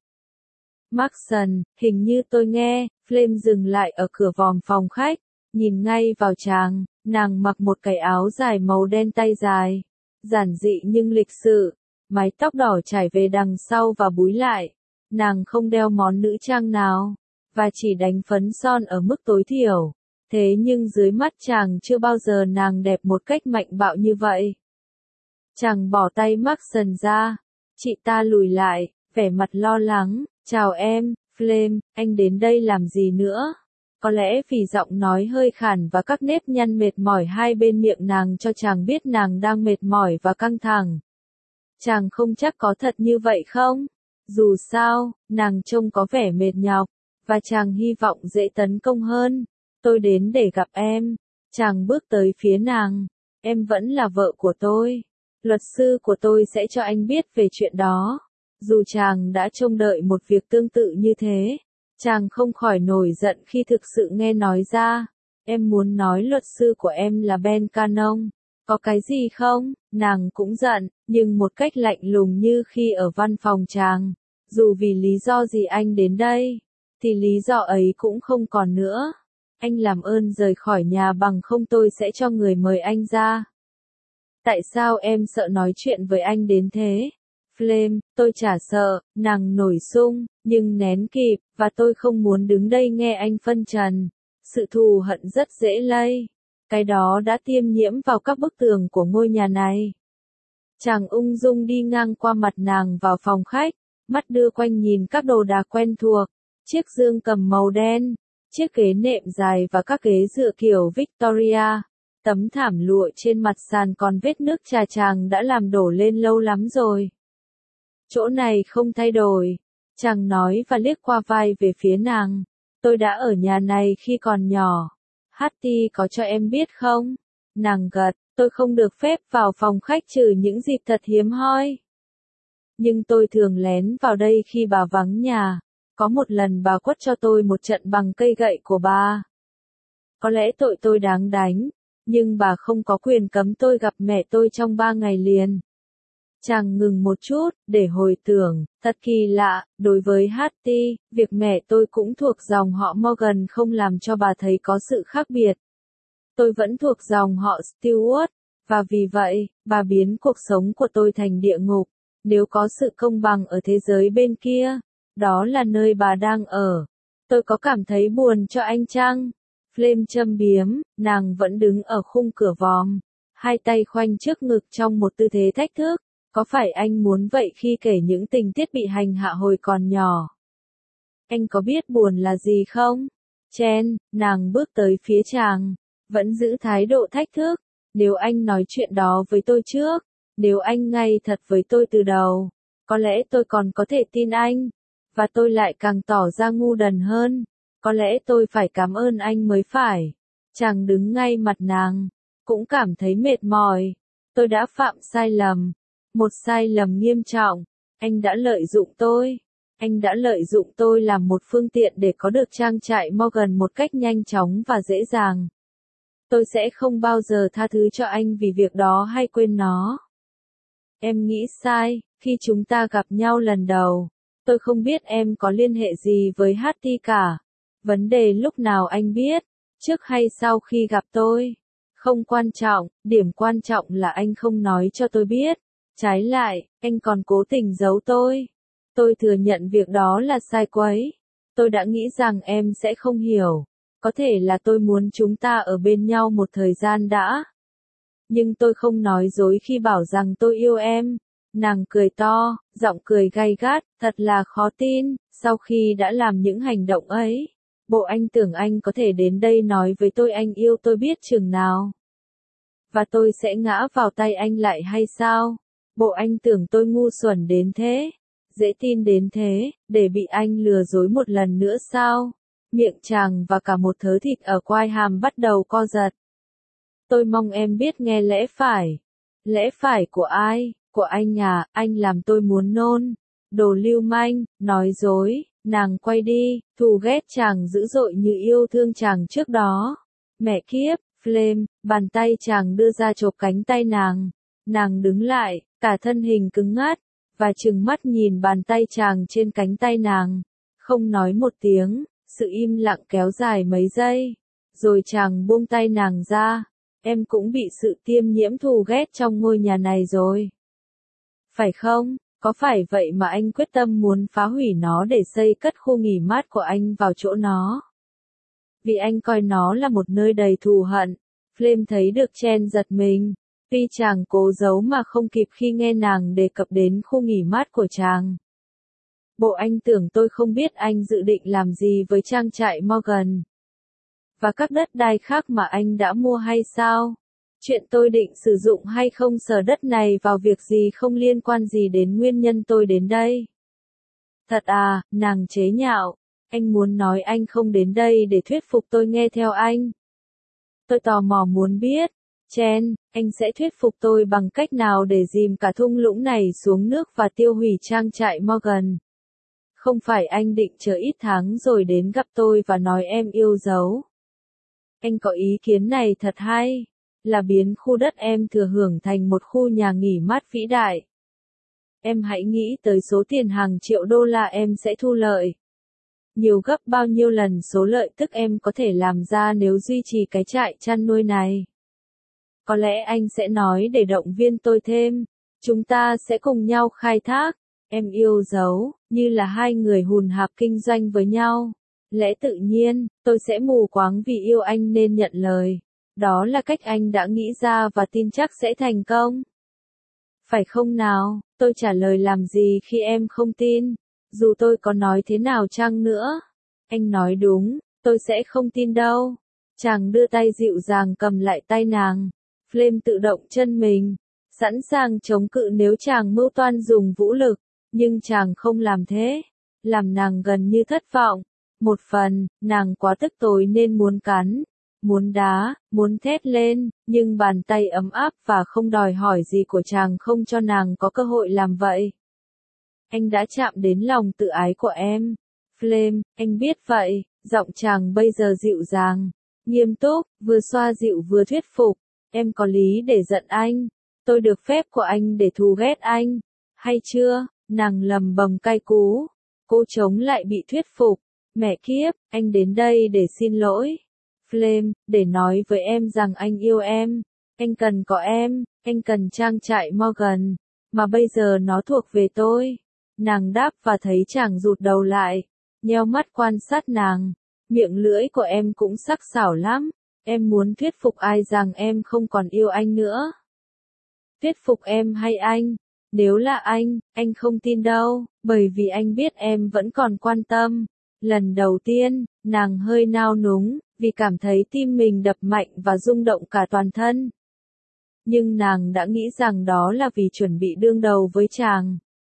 Maxson, hình như tôi nghe. Flame dừng lại ở cửa vòm phòng khách, nhìn ngay vào chàng. Nàng mặc một cái áo dài màu đen tay dài, giản dị nhưng lịch sự, mái tóc đỏ trải về đằng sau và búi lại. Nàng không đeo món nữ trang nào, và chỉ đánh phấn son ở mức tối thiểu. Thế nhưng dưới mắt chàng chưa bao giờ nàng đẹp một cách mạnh bạo như vậy. Chàng bỏ tay Maxson ra, chị ta lùi lại, vẻ mặt lo lắng. Chào em, Flame, anh đến đây làm gì nữa? Có lẽ vì giọng nói hơi khàn và các nếp nhăn mệt mỏi hai bên miệng nàng cho chàng biết nàng đang mệt mỏi và căng thẳng. Chàng không chắc có thật như vậy không? Dù sao, nàng trông có vẻ mệt nhọc, và chàng hy vọng dễ tấn công hơn. Tôi đến để gặp em. Chàng bước tới phía nàng. Em vẫn là vợ của tôi. Luật sư của tôi sẽ cho anh biết về chuyện đó. Dù chàng đã trông đợi một việc tương tự như thế, chàng không khỏi nổi giận khi thực sự nghe nói ra. Em muốn nói luật sư của em là Ben Cannon. Có cái gì không? Nàng cũng giận, nhưng một cách lạnh lùng như khi ở văn phòng chàng. Dù vì lý do gì anh đến đây, thì lý do ấy cũng không còn nữa. Anh làm ơn rời khỏi nhà bằng không tôi sẽ cho người mời anh ra. Tại sao em sợ nói chuyện với anh đến thế? Flame, tôi chả sợ, nàng nổi sung, nhưng nén kịp, và tôi không muốn đứng đây nghe anh phân trần. Sự thù hận rất dễ lây. Cái đó đã tiêm nhiễm vào các bức tường của ngôi nhà này. Chàng ung dung đi ngang qua mặt nàng vào phòng khách, mắt đưa quanh nhìn các đồ đạc quen thuộc, chiếc dương cầm màu đen, chiếc ghế nệm dài và các ghế dựa kiểu Victoria. Tấm thảm lụa trên mặt sàn còn vết nước trà chàng đã làm đổ lên lâu lắm rồi. Chỗ này không thay đổi, chàng nói và liếc qua vai về phía nàng. Tôi đã ở nhà này khi còn nhỏ. Hattie có cho em biết không? Nàng gật, tôi không được phép vào phòng khách trừ những dịp thật hiếm hoi. Nhưng tôi thường lén vào đây khi bà vắng nhà. Có một lần bà quất cho tôi một trận bằng cây gậy của bà. Có lẽ tội tôi đáng đánh, nhưng bà không có quyền cấm tôi gặp mẹ tôi trong ba ngày liền. Chàng ngừng một chút, để hồi tưởng, thật kỳ lạ, đối với Hattie, việc mẹ tôi cũng thuộc dòng họ Morgan không làm cho bà thấy có sự khác biệt. Tôi vẫn thuộc dòng họ Stewart, và vì vậy, bà biến cuộc sống của tôi thành địa ngục. Nếu có sự công bằng ở thế giới bên kia, đó là nơi bà đang ở. Tôi có cảm thấy buồn cho anh chăng? Flame châm biếm, nàng vẫn đứng ở khung cửa vòm, hai tay khoanh trước ngực trong một tư thế thách thức. Có phải anh muốn vậy khi kể những tình tiết bị hành hạ hồi còn nhỏ? Anh có biết buồn là gì không? Chen, nàng bước tới phía chàng, vẫn giữ thái độ thách thức. Nếu anh nói chuyện đó với tôi trước, nếu anh ngay thật với tôi từ đầu, có lẽ tôi còn có thể tin anh, và tôi lại càng tỏ ra ngu đần hơn. Có lẽ tôi phải cảm ơn anh mới phải. Chàng đứng ngay mặt nàng, cũng cảm thấy mệt mỏi. Tôi đã phạm sai lầm. Một sai lầm nghiêm trọng. Anh đã lợi dụng tôi. Anh đã lợi dụng tôi làm một phương tiện để có được trang trại Morgan một cách nhanh chóng và dễ dàng. Tôi sẽ không bao giờ tha thứ cho anh vì việc đó hay quên nó. Em nghĩ sai, khi chúng ta gặp nhau lần đầu, tôi không biết em có liên hệ gì với Hattie cả. Vấn đề lúc nào anh biết, trước hay sau khi gặp tôi, không quan trọng, điểm quan trọng là anh không nói cho tôi biết. Trái lại, anh còn cố tình giấu tôi. Tôi thừa nhận việc đó là sai quấy. Tôi đã nghĩ rằng em sẽ không hiểu. Có thể là tôi muốn chúng ta ở bên nhau một thời gian đã. Nhưng tôi không nói dối khi bảo rằng tôi yêu em. Nàng cười to, giọng cười gay gắt, thật là khó tin, sau khi đã làm những hành động ấy. Bộ anh tưởng anh có thể đến đây nói với tôi anh yêu tôi biết chừng nào. Và tôi sẽ ngã vào tay anh lại hay sao? Bộ anh tưởng tôi ngu xuẩn đến thế, dễ tin đến thế, để bị anh lừa dối một lần nữa sao? Miệng chàng và cả một thớ thịt ở quai hàm bắt đầu co giật. Tôi mong em biết nghe lẽ phải. Lẽ phải của ai? Của anh à, anh làm tôi muốn nôn. Đồ lưu manh, nói dối, nàng quay đi, thù ghét chàng dữ dội như yêu thương chàng trước đó. Mẹ kiếp, Flame, bàn tay chàng đưa ra chộp cánh tay nàng. Nàng đứng lại, cả thân hình cứng ngắt, và trừng mắt nhìn bàn tay chàng trên cánh tay nàng. Không nói một tiếng, sự im lặng kéo dài mấy giây. Rồi chàng buông tay nàng ra. Em cũng bị sự tiêm nhiễm thù ghét trong ngôi nhà này rồi. Phải không? Có phải vậy mà anh quyết tâm muốn phá hủy nó để xây cất khu nghỉ mát của anh vào chỗ nó? Vì anh coi nó là một nơi đầy thù hận. Flame thấy được Chen giật mình. Tuy chàng cố giấu mà không kịp khi nghe nàng đề cập đến khu nghỉ mát của chàng. Bộ anh tưởng tôi không biết anh dự định làm gì với trang trại Morgan và các đất đai khác mà anh đã mua hay sao? Chuyện tôi định sử dụng hay không sở đất này vào việc gì không liên quan gì đến nguyên nhân tôi đến đây. Thật à, nàng chế nhạo. Anh muốn nói anh không đến đây để thuyết phục tôi nghe theo anh. Tôi tò mò muốn biết. Chen, anh sẽ thuyết phục tôi bằng cách nào để dìm cả thung lũng này xuống nước và tiêu hủy trang trại Morgan? Không phải anh định chờ ít tháng rồi đến gặp tôi và nói em yêu dấu. Anh có ý kiến này thật hay, là biến khu đất em thừa hưởng thành một khu nhà nghỉ mát vĩ đại. Em hãy nghĩ tới số tiền hàng triệu đô la em sẽ thu lợi. Nhiều gấp bao nhiêu lần số lợi tức em có thể làm ra nếu duy trì cái trại chăn nuôi này. Có lẽ anh sẽ nói để động viên tôi thêm. Chúng ta sẽ cùng nhau khai thác. Em yêu dấu, như là hai người hùn hạp kinh doanh với nhau. Lẽ tự nhiên, tôi sẽ mù quáng vì yêu anh nên nhận lời. Đó là cách anh đã nghĩ ra và tin chắc sẽ thành công. Phải không nào, tôi trả lời làm gì khi em không tin, dù tôi có nói thế nào chăng nữa. Anh nói đúng, tôi sẽ không tin đâu. Chàng đưa tay dịu dàng cầm lại tay nàng. Flame tự động chân mình, sẵn sàng chống cự nếu chàng mưu toan dùng vũ lực, nhưng chàng không làm thế, làm nàng gần như thất vọng. Một phần, nàng quá tức tối nên muốn cắn, muốn đá, muốn thét lên, nhưng bàn tay ấm áp và không đòi hỏi gì của chàng không cho nàng có cơ hội làm vậy. Anh đã chạm đến lòng tự ái của em. Flame, anh biết vậy, giọng chàng bây giờ dịu dàng, nghiêm túc, vừa xoa dịu vừa thuyết phục. Em có lý để giận anh, tôi được phép của anh để thù ghét anh, hay chưa? Nàng lầm bầm cay cú, cô chống lại bị thuyết phục. Mẹ kiếp, anh đến đây để xin lỗi. Flame, để nói với em rằng anh yêu em, anh cần có em, anh cần trang trại Morgan, mà bây giờ nó thuộc về tôi. Nàng đáp và thấy chàng rụt đầu lại, nheo mắt quan sát nàng, miệng lưỡi của em cũng sắc sảo lắm. Em muốn thuyết phục ai rằng em không còn yêu anh nữa? Thuyết phục em hay anh? Nếu là anh, anh không tin đâu, bởi vì anh biết em vẫn còn quan tâm. Lần đầu tiên, nàng hơi nao núng, vì cảm thấy tim mình đập mạnh và rung động cả toàn thân. Nhưng nàng đã nghĩ rằng đó là vì chuẩn bị đương đầu với chàng.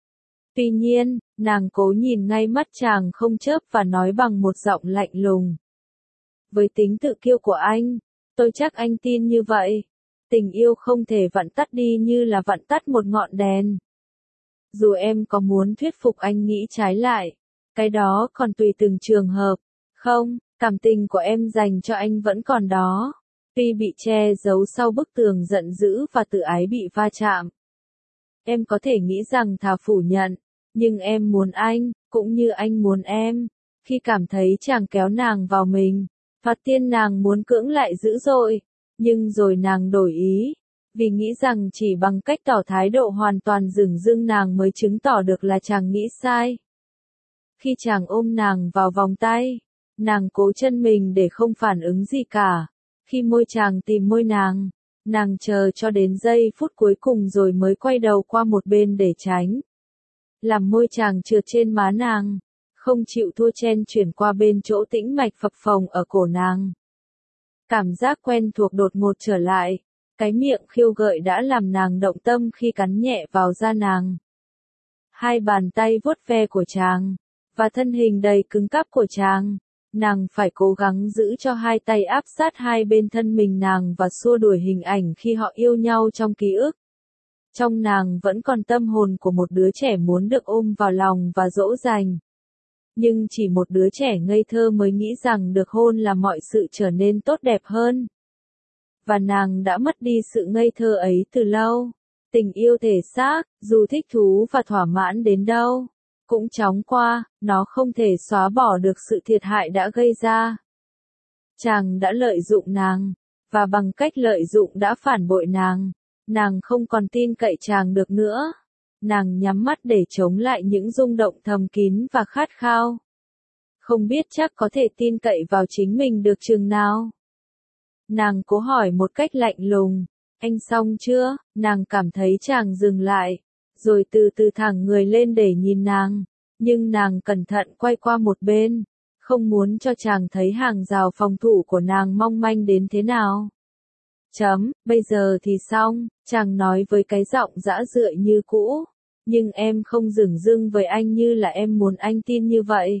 Tuy nhiên, nàng cố nhìn ngay mắt chàng không chớp và nói bằng một giọng lạnh lùng. Với tính tự kiêu của anh, tôi chắc anh tin như vậy. Tình yêu không thể vặn tắt đi như là vặn tắt một ngọn đèn. Dù em có muốn thuyết phục anh nghĩ trái lại, cái đó còn tùy từng trường hợp. Không, cảm tình của em dành cho anh vẫn còn đó. Tuy bị che giấu sau bức tường giận dữ và tự ái bị va chạm. Em có thể nghĩ rằng thà phủ nhận, nhưng em muốn anh, cũng như anh muốn em. Khi cảm thấy chàng kéo nàng vào mình, thoạt tiên nàng muốn cưỡng lại dữ dội, nhưng rồi nàng đổi ý, vì nghĩ rằng chỉ bằng cách tỏ thái độ hoàn toàn dửng dưng nàng mới chứng tỏ được là chàng nghĩ sai. Khi chàng ôm nàng vào vòng tay, nàng cố chân mình để không phản ứng gì cả. Khi môi chàng tìm môi nàng, nàng chờ cho đến giây phút cuối cùng rồi mới quay đầu qua một bên để tránh. Làm môi chàng trượt trên má nàng, không chịu thua chen chuyển qua bên chỗ tĩnh mạch phập phồng ở cổ nàng. Cảm giác quen thuộc đột ngột trở lại, cái miệng khiêu gợi đã làm nàng động tâm khi cắn nhẹ vào da nàng. Hai bàn tay vuốt ve của chàng, và thân hình đầy cứng cáp của chàng, nàng phải cố gắng giữ cho hai tay áp sát hai bên thân mình nàng và xua đuổi hình ảnh khi họ yêu nhau trong ký ức. Trong nàng vẫn còn tâm hồn của một đứa trẻ muốn được ôm vào lòng và dỗ dành. Nhưng chỉ một đứa trẻ ngây thơ mới nghĩ rằng được hôn là mọi sự trở nên tốt đẹp hơn. Và nàng đã mất đi sự ngây thơ ấy từ lâu. Tình yêu thể xác, dù thích thú và thỏa mãn đến đâu, cũng chóng qua, nó không thể xóa bỏ được sự thiệt hại đã gây ra. Chàng đã lợi dụng nàng, và bằng cách lợi dụng đã phản bội nàng. Nàng không còn tin cậy chàng được nữa. Nàng nhắm mắt để chống lại những rung động thầm kín và khát khao. Không biết chắc có thể tin cậy vào chính mình được chừng nào. Nàng cố hỏi một cách lạnh lùng, anh xong chưa? Nàng cảm thấy chàng dừng lại, rồi từ từ thẳng người lên để nhìn nàng, Nhưng nàng cẩn thận quay qua một bên, không muốn cho chàng thấy hàng rào phòng thủ của nàng mong manh đến thế nào. Chấm, bây giờ thì xong, chàng nói với cái giọng dã rượi như cũ. Nhưng em không dửng dưng với anh như là em muốn anh tin như vậy.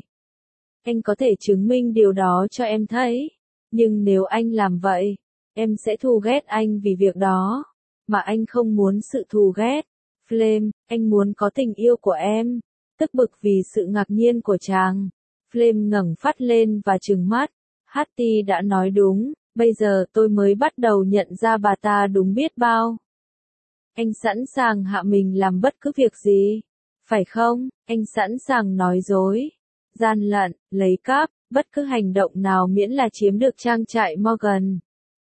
Anh có thể chứng minh điều đó cho em thấy. Nhưng nếu anh làm vậy, em sẽ thù ghét anh vì việc đó. Mà anh không muốn sự thù ghét. Flame, anh muốn có tình yêu của em. Tức bực vì sự ngạc nhiên của chàng. Flame ngẩng phát lên và trừng mắt. Hattie đã nói đúng, bây giờ tôi mới bắt đầu nhận ra bà ta đúng biết bao. Anh sẵn sàng hạ mình làm bất cứ việc gì. Phải không? Anh sẵn sàng nói dối, gian lận, lấy cắp, bất cứ hành động nào miễn là chiếm được trang trại Morgan.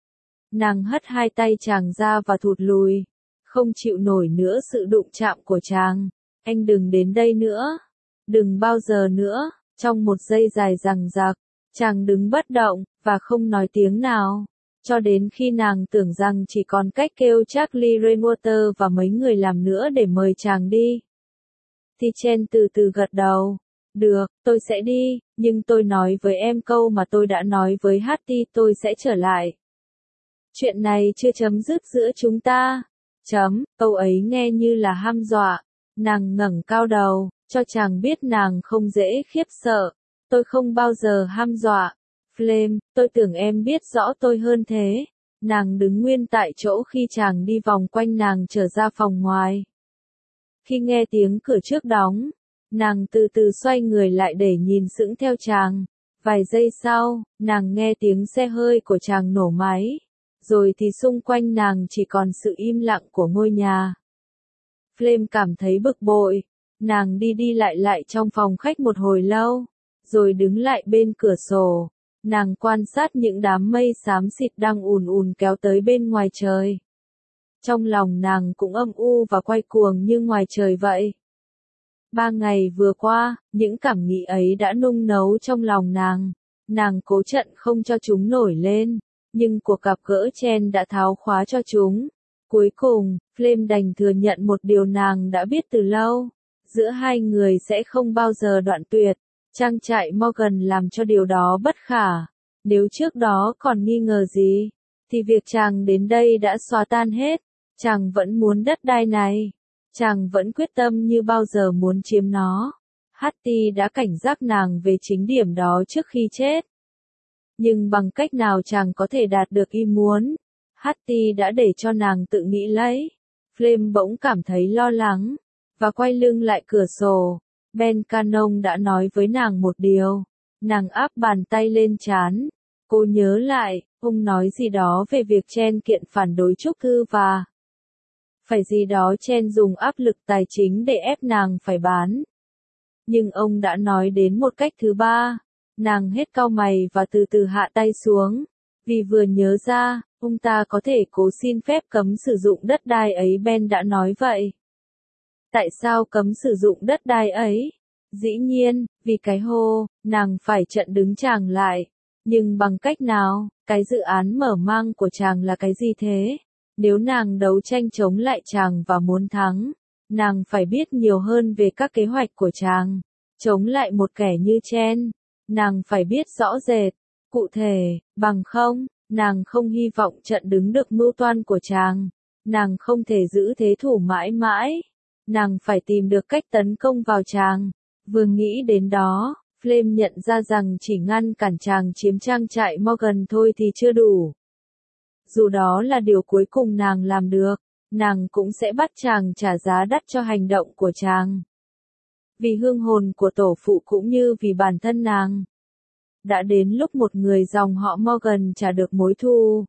Nàng hất hai tay chàng ra và thụt lùi. Không chịu nổi nữa sự đụng chạm của chàng. Anh đừng đến đây nữa. Đừng bao giờ nữa. Trong một giây dài dằng dặc, chàng đứng bất động, và không nói tiếng nào. Cho đến khi nàng tưởng rằng chỉ còn cách kêu Charlie Rainwater và mấy người làm nữa để mời chàng đi. Thì Chen từ từ gật đầu. Được, tôi sẽ đi, nhưng tôi nói với em câu mà tôi đã nói với Hattie, tôi sẽ trở lại. Chuyện này chưa chấm dứt giữa chúng ta. Chấm, câu ấy nghe như là hăm dọa. Nàng ngẩng cao đầu, cho chàng biết nàng không dễ khiếp sợ. Tôi không bao giờ hăm dọa. Flame, tôi tưởng em biết rõ tôi hơn thế. Nàng đứng nguyên tại chỗ khi chàng đi vòng quanh nàng trở ra phòng ngoài. Khi nghe tiếng cửa trước đóng, nàng từ từ xoay người lại để nhìn sững theo chàng. Vài giây sau, nàng nghe tiếng xe hơi của chàng nổ máy. Rồi thì xung quanh nàng chỉ còn sự im lặng của ngôi nhà. Flame cảm thấy bực bội. Nàng đi đi lại lại trong phòng khách một hồi lâu. Rồi đứng lại bên cửa sổ. Nàng quan sát những đám mây xám xịt đang ùn ùn kéo tới bên ngoài trời. Trong lòng nàng cũng âm u và quay cuồng như ngoài trời vậy. Ba ngày vừa qua, những cảm nghĩ ấy đã nung nấu trong lòng nàng. Nàng cố trận không cho chúng nổi lên. Nhưng cuộc gặp gỡ Chen đã tháo khóa cho chúng. Cuối cùng, Flame đành thừa nhận một điều nàng đã biết từ lâu. Giữa hai người sẽ không bao giờ đoạn tuyệt. Trang trại Morgan làm cho điều đó bất khả. Nếu trước đó còn nghi ngờ gì, thì việc chàng đến đây đã xóa tan hết. Chàng vẫn muốn đất đai này. Chàng vẫn quyết tâm như bao giờ muốn chiếm nó. Hattie đã cảnh giác nàng về chính điểm đó trước khi chết. Nhưng bằng cách nào chàng có thể đạt được ý muốn? Hattie đã để cho nàng tự nghĩ lấy. Flame bỗng cảm thấy lo lắng, và quay lưng lại cửa sổ. Ben Cannon đã nói với nàng một điều. Nàng áp bàn tay lên trán. Cô nhớ lại, ông nói gì đó về việc Chen kiện phản đối Trúc Thư và phải gì đó Chen dùng áp lực tài chính để ép nàng phải bán. Nhưng ông đã nói đến một cách thứ ba. Nàng hết cau mày và từ từ hạ tay xuống. Vì vừa nhớ ra, ông ta có thể cố xin phép cấm sử dụng đất đai ấy. Ben đã nói vậy. Tại sao cấm sử dụng đất đai ấy? Dĩ nhiên, vì cái hô, nàng phải trận đứng chàng lại. Nhưng bằng cách nào? Cái dự án mở mang của chàng là cái gì thế? Nếu nàng đấu tranh chống lại chàng và muốn thắng, nàng phải biết nhiều hơn về các kế hoạch của chàng. Chống lại một kẻ như Chen, nàng phải biết rõ rệt, cụ thể, bằng không, nàng không hy vọng trận đứng được mưu toan của chàng. Nàng không thể giữ thế thủ mãi mãi. Nàng phải tìm được cách tấn công vào chàng. Vừa nghĩ đến đó, Flame nhận ra rằng chỉ ngăn cản chàng chiếm trang trại Morgan thôi thì chưa đủ. Dù đó là điều cuối cùng nàng làm được, nàng cũng sẽ bắt chàng trả giá đắt cho hành động của chàng. Vì hương hồn của tổ phụ cũng như vì bản thân nàng. Đã đến lúc một người dòng họ Morgan trả được mối thù.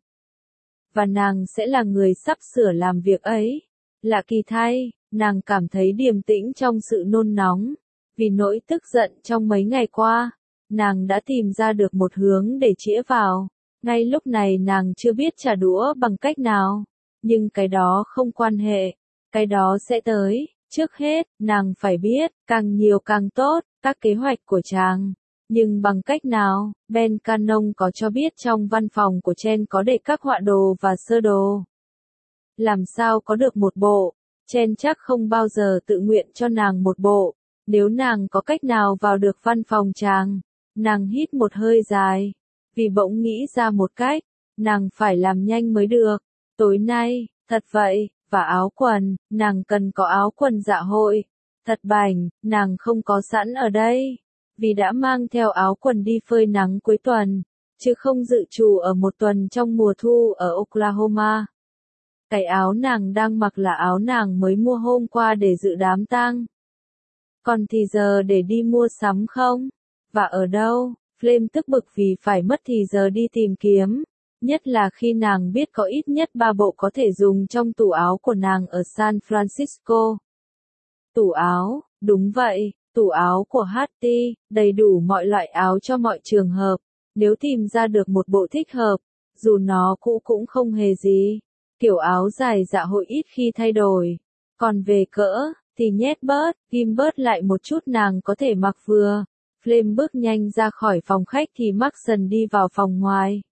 Và nàng sẽ là người sắp sửa làm việc ấy. Lạ kỳ thay, nàng cảm thấy điềm tĩnh trong sự nôn nóng. Vì nỗi tức giận trong mấy ngày qua, nàng đã tìm ra được một hướng để chĩa vào. Ngay lúc này nàng chưa biết trả đũa bằng cách nào. Nhưng cái đó không quan hệ. Cái đó sẽ tới. Trước hết, nàng phải biết, càng nhiều càng tốt, các kế hoạch của chàng. Nhưng bằng cách nào? Ben Cannon có cho biết trong văn phòng của Chen có để các họa đồ và sơ đồ. Làm sao có được một bộ? Chen chắc không bao giờ tự nguyện cho nàng một bộ. Nếu nàng có cách nào vào được văn phòng chàng, nàng hít một hơi dài, vì bỗng nghĩ ra một cách, nàng phải làm nhanh mới được. Tối nay, thật vậy, và áo quần, nàng cần có áo quần dạ hội. Thật bảnh, nàng không có sẵn ở đây, vì đã mang theo áo quần đi phơi nắng cuối tuần, chứ không dự trù ở một tuần trong mùa thu ở Oklahoma. Cái áo nàng đang mặc là áo nàng mới mua hôm qua để dự đám tang. Còn thì giờ để đi mua sắm không? Và ở đâu? Flame tức bực vì phải mất thì giờ đi tìm kiếm. Nhất là khi nàng biết có ít nhất ba bộ có thể dùng trong tủ áo của nàng ở San Francisco. Tủ áo, đúng vậy, tủ áo của Hattie, đầy đủ mọi loại áo cho mọi trường hợp. Nếu tìm ra được một bộ thích hợp, dù nó cũ cũng không hề gì. Kiểu áo dài dạ hội ít khi thay đổi. Còn về cỡ, thì nhét bớt, ghim bớt lại một chút nàng có thể mặc vừa. Flame bước nhanh ra khỏi phòng khách thì Mason đi vào phòng ngoài.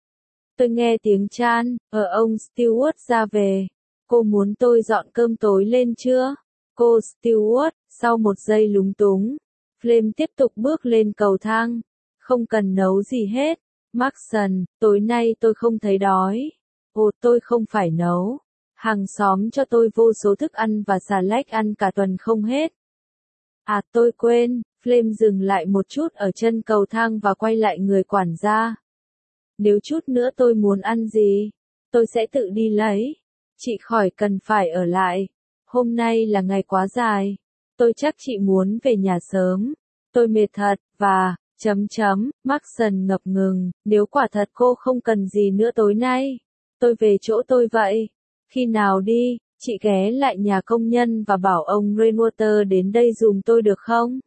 Tôi nghe tiếng chan, ở ông Stewart ra về. Cô muốn tôi dọn cơm tối lên chưa? Cô Stewart, sau một giây lúng túng, Flame tiếp tục bước lên cầu thang. Không cần nấu gì hết. Mason, tối nay tôi không thấy đói. Ồ, tôi không phải nấu. Hàng xóm cho tôi vô số thức ăn và xà lách ăn cả tuần không hết. À, tôi quên. Flame dừng lại một chút ở chân cầu thang và quay lại người quản gia. Nếu chút nữa tôi muốn ăn gì, tôi sẽ tự đi lấy. Chị khỏi cần phải ở lại. Hôm nay là ngày quá dài. Tôi chắc chị muốn về nhà sớm. Tôi mệt thật, và, chấm chấm, Mason ngập ngừng, nếu quả thật cô không cần gì nữa tối nay, tôi về chỗ tôi vậy. Khi nào đi, chị ghé lại nhà công nhân và bảo ông Rainwater đến đây giùm tôi được không?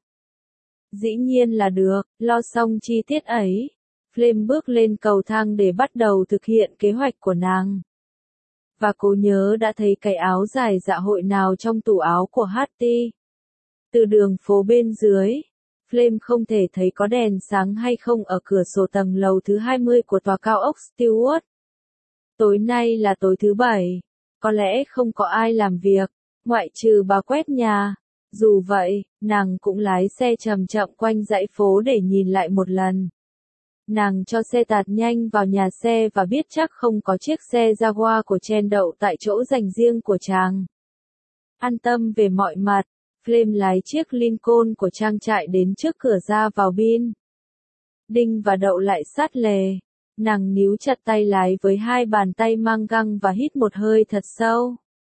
Dĩ nhiên là được, lo xong chi tiết ấy. Flame bước lên cầu thang để bắt đầu thực hiện kế hoạch của nàng. Và cô nhớ đã thấy cái áo dài dạ hội nào trong tủ áo của Hattie. Từ đường phố bên dưới, Flame không thể thấy có đèn sáng hay không ở cửa sổ tầng lầu thứ hai mươi của tòa cao ốc Stewart. Tối nay là tối thứ bảy, có lẽ không có ai làm việc, ngoại trừ bà quét nhà. Dù vậy, nàng cũng lái xe chậm chậm quanh dãy phố để nhìn lại một lần. Nàng cho xe tạt nhanh vào nhà xe và biết chắc không có chiếc xe Jaguar của Chen đậu tại chỗ dành riêng của chàng. An tâm về mọi mặt, Flame lái chiếc Lincoln của trang trại đến trước cửa ra vào bin. Đinh và đậu lại sát lề. Nàng níu chặt tay lái với hai bàn tay mang găng và hít một hơi thật sâu.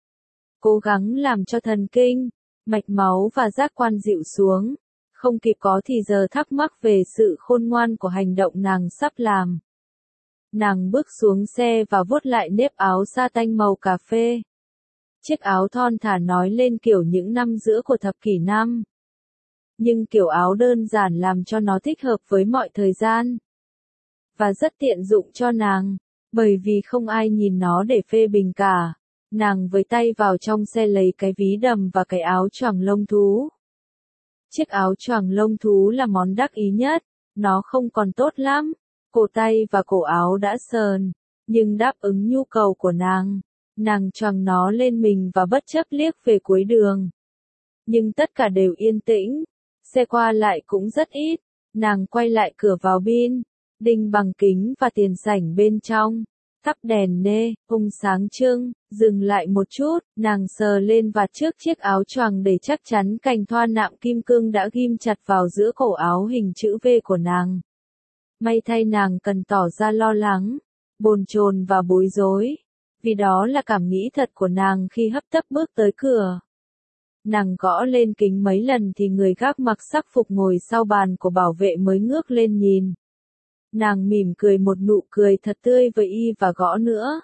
Cố gắng làm cho thần kinh, mạch máu và giác quan dịu xuống. Không kịp có thì giờ thắc mắc về sự khôn ngoan của hành động nàng sắp làm. Nàng bước xuống xe và vuốt lại nếp áo sa tanh màu cà phê. Chiếc áo thon thả nói lên kiểu những năm giữa của thập kỷ năm. Nhưng kiểu áo đơn giản làm cho nó thích hợp với mọi thời gian. Và rất tiện dụng cho nàng, bởi vì không ai nhìn nó để phê bình cả. Nàng với tay vào trong xe lấy cái ví đầm và cái áo choàng lông thú. Chiếc áo choàng lông thú là món đắc ý nhất, nó không còn tốt lắm, cổ tay và cổ áo đã sờn, nhưng đáp ứng nhu cầu của nàng. Nàng choàng nó lên mình và bất chấp liếc về cuối đường. Nhưng tất cả đều yên tĩnh, xe qua lại cũng rất ít, nàng quay lại cửa vào bin, đinh bằng kính và tiền sảnh bên trong. Thắp đèn nê, hung sáng trưng, dừng lại một chút, nàng sờ lên vạt trước chiếc áo choàng để chắc chắn cành thoa nạm kim cương đã ghim chặt vào giữa cổ áo hình chữ V của nàng. May thay nàng cần tỏ ra lo lắng, bồn chồn và bối rối, vì đó là cảm nghĩ thật của nàng khi hấp tấp bước tới cửa. Nàng gõ lên kính mấy lần thì người gác mặc sắc phục ngồi sau bàn của bảo vệ mới ngước lên nhìn. Nàng mỉm cười một nụ cười thật tươi với y và gõ nữa.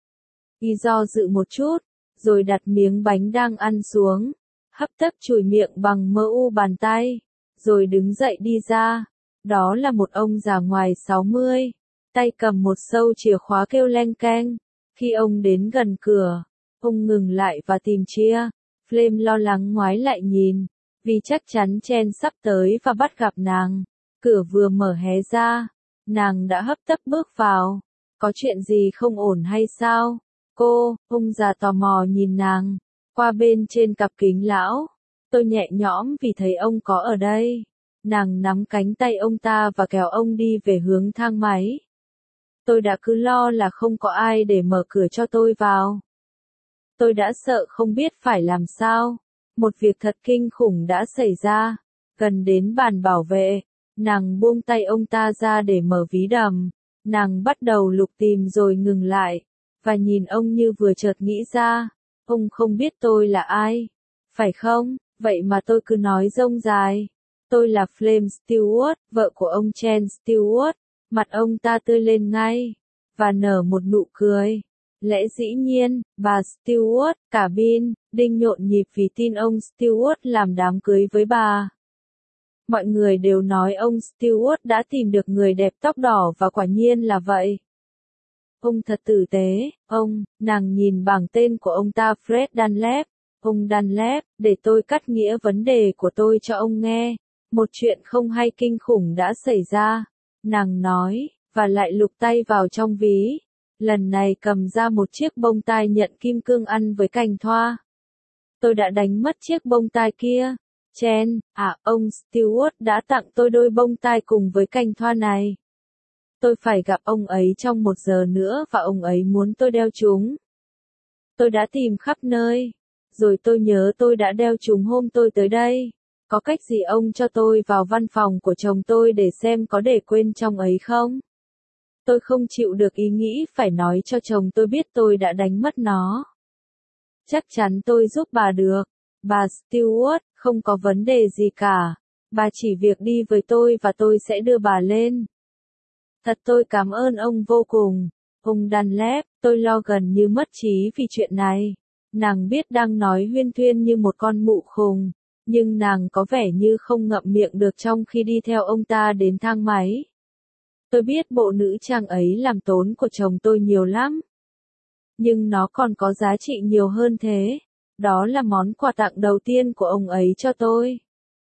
Y do dự một chút, rồi đặt miếng bánh đang ăn xuống, hấp tấp chùi miệng bằng mơ u bàn tay, rồi đứng dậy đi ra. Đó là một ông già ngoài sáu mươi, tay cầm một sâu chìa khóa kêu leng keng. Khi ông đến gần cửa, ông ngừng lại và tìm chìa. Flame lo lắng ngoái lại nhìn, vì chắc chắn Chen sắp tới và bắt gặp nàng. Cửa vừa mở hé ra. Nàng đã hấp tấp bước vào. Có chuyện gì không ổn hay sao? Cô, ông già tò mò nhìn nàng, qua bên trên cặp kính lão. Tôi nhẹ nhõm vì thấy ông có ở đây. Nàng nắm cánh tay ông ta và kéo ông đi về hướng thang máy. Tôi đã cứ lo là không có ai để mở cửa cho tôi vào. Tôi đã sợ không biết phải làm sao. Một việc thật kinh khủng đã xảy ra. Gần đến bàn bảo vệ, nàng buông tay ông ta ra để mở ví đầm. Nàng bắt đầu lục tìm rồi ngừng lại, và nhìn ông như vừa chợt nghĩ ra. Ông không biết tôi là ai, phải không? Vậy mà tôi cứ nói rông dài. Tôi là Flame Stewart, vợ của ông Chen Stewart. Mặt ông ta tươi lên ngay, và nở một nụ cười. Lẽ dĩ nhiên, bà Stewart, cả bin, đinh nhộn nhịp vì tin ông Stewart làm đám cưới với bà. Mọi người đều nói ông Stewart đã tìm được người đẹp tóc đỏ và quả nhiên là vậy. Ông thật tử tế, ông, nàng nhìn bảng tên của ông ta Fred Dunlap. Ông Dunlap, để tôi cắt nghĩa vấn đề của tôi cho ông nghe. Một chuyện không hay kinh khủng đã xảy ra. Nàng nói, và lại lục tay vào trong ví. Lần này cầm ra một chiếc bông tai nhận kim cương ăn với cành thoa. Tôi đã đánh mất chiếc bông tai kia. Chen, à, ông Stewart đã tặng tôi đôi bông tai cùng với cành thoa này. Tôi phải gặp ông ấy trong một giờ nữa và ông ấy muốn tôi đeo chúng. Tôi đã tìm khắp nơi. Rồi tôi nhớ tôi đã đeo chúng hôm tôi tới đây. Có cách gì ông cho tôi vào văn phòng của chồng tôi để xem có để quên trong ấy không? Tôi không chịu được ý nghĩ phải nói cho chồng tôi biết tôi đã đánh mất nó. Chắc chắn tôi giúp bà được. Bà Stewart, không có vấn đề gì cả. Bà chỉ việc đi với tôi và tôi sẽ đưa bà lên. Thật tôi cảm ơn ông vô cùng. Ông Dunlap, tôi lo gần như mất trí vì chuyện này. Nàng biết đang nói huyên thuyên như một con mụ khùng. Nhưng nàng có vẻ như không ngậm miệng được trong khi đi theo ông ta đến thang máy. Tôi biết bộ nữ trang ấy làm tốn của chồng tôi nhiều lắm. Nhưng nó còn có giá trị nhiều hơn thế. Đó là món quà tặng đầu tiên của ông ấy cho tôi.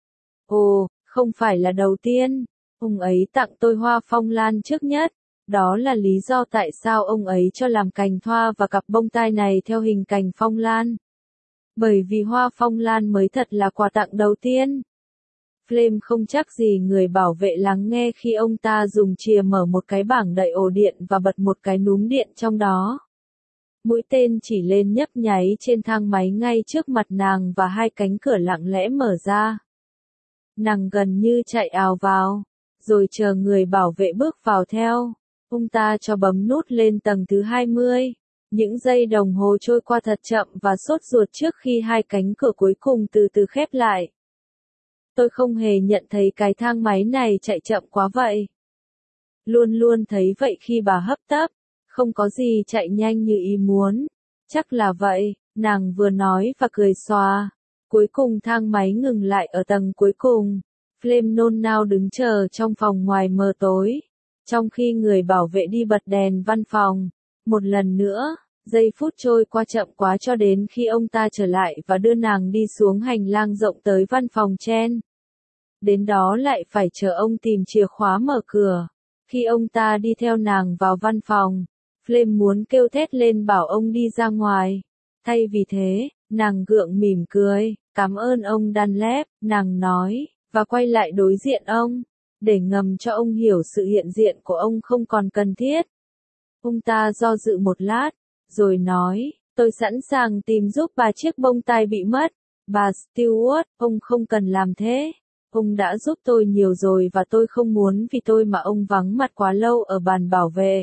Ồ, không phải là đầu tiên. Ông ấy tặng tôi hoa phong lan trước nhất. Đó là lý do tại sao ông ấy cho làm cành thoa và cặp bông tai này theo hình cành phong lan. Bởi vì hoa phong lan mới thật là quà tặng đầu tiên. Flame không chắc gì người bảo vệ lắng nghe khi ông ta dùng chìa mở một cái bảng đậy ổ điện và bật một cái núm điện trong đó. Mũi tên chỉ lên nhấp nháy trên thang máy ngay trước mặt nàng và hai cánh cửa lặng lẽ mở ra. Nàng gần như chạy ào vào, rồi chờ người bảo vệ bước vào theo. Ông ta cho bấm nút lên tầng thứ hai mươi. Những giây đồng hồ trôi qua thật chậm và sốt ruột trước khi hai cánh cửa cuối cùng từ từ khép lại. Tôi không hề nhận thấy cái thang máy này chạy chậm quá vậy. Luôn luôn thấy vậy khi bà hấp tấp, không có gì chạy nhanh như ý muốn. Chắc là vậy, nàng vừa nói và cười xòa. Cuối cùng thang máy ngừng lại ở tầng cuối cùng. Flame nôn nao đứng chờ trong phòng ngoài mờ tối. Trong khi người bảo vệ đi bật đèn văn phòng. Một lần nữa, giây phút trôi qua chậm quá cho đến khi ông ta trở lại và đưa nàng đi xuống hành lang rộng tới văn phòng Chen. Đến đó lại phải chờ ông tìm chìa khóa mở cửa. Khi ông ta đi theo nàng vào văn phòng, Flame muốn kêu thét lên bảo ông đi ra ngoài. Thay vì thế, nàng gượng mỉm cười, cảm ơn ông Dunlap, nàng nói, và quay lại đối diện ông, để ngầm cho ông hiểu sự hiện diện của ông không còn cần thiết. Ông ta do dự một lát, rồi nói, tôi sẵn sàng tìm giúp bà chiếc bông tai bị mất. Bà Stewart, ông không cần làm thế. Ông đã giúp tôi nhiều rồi và tôi không muốn vì tôi mà ông vắng mặt quá lâu ở bàn bảo vệ.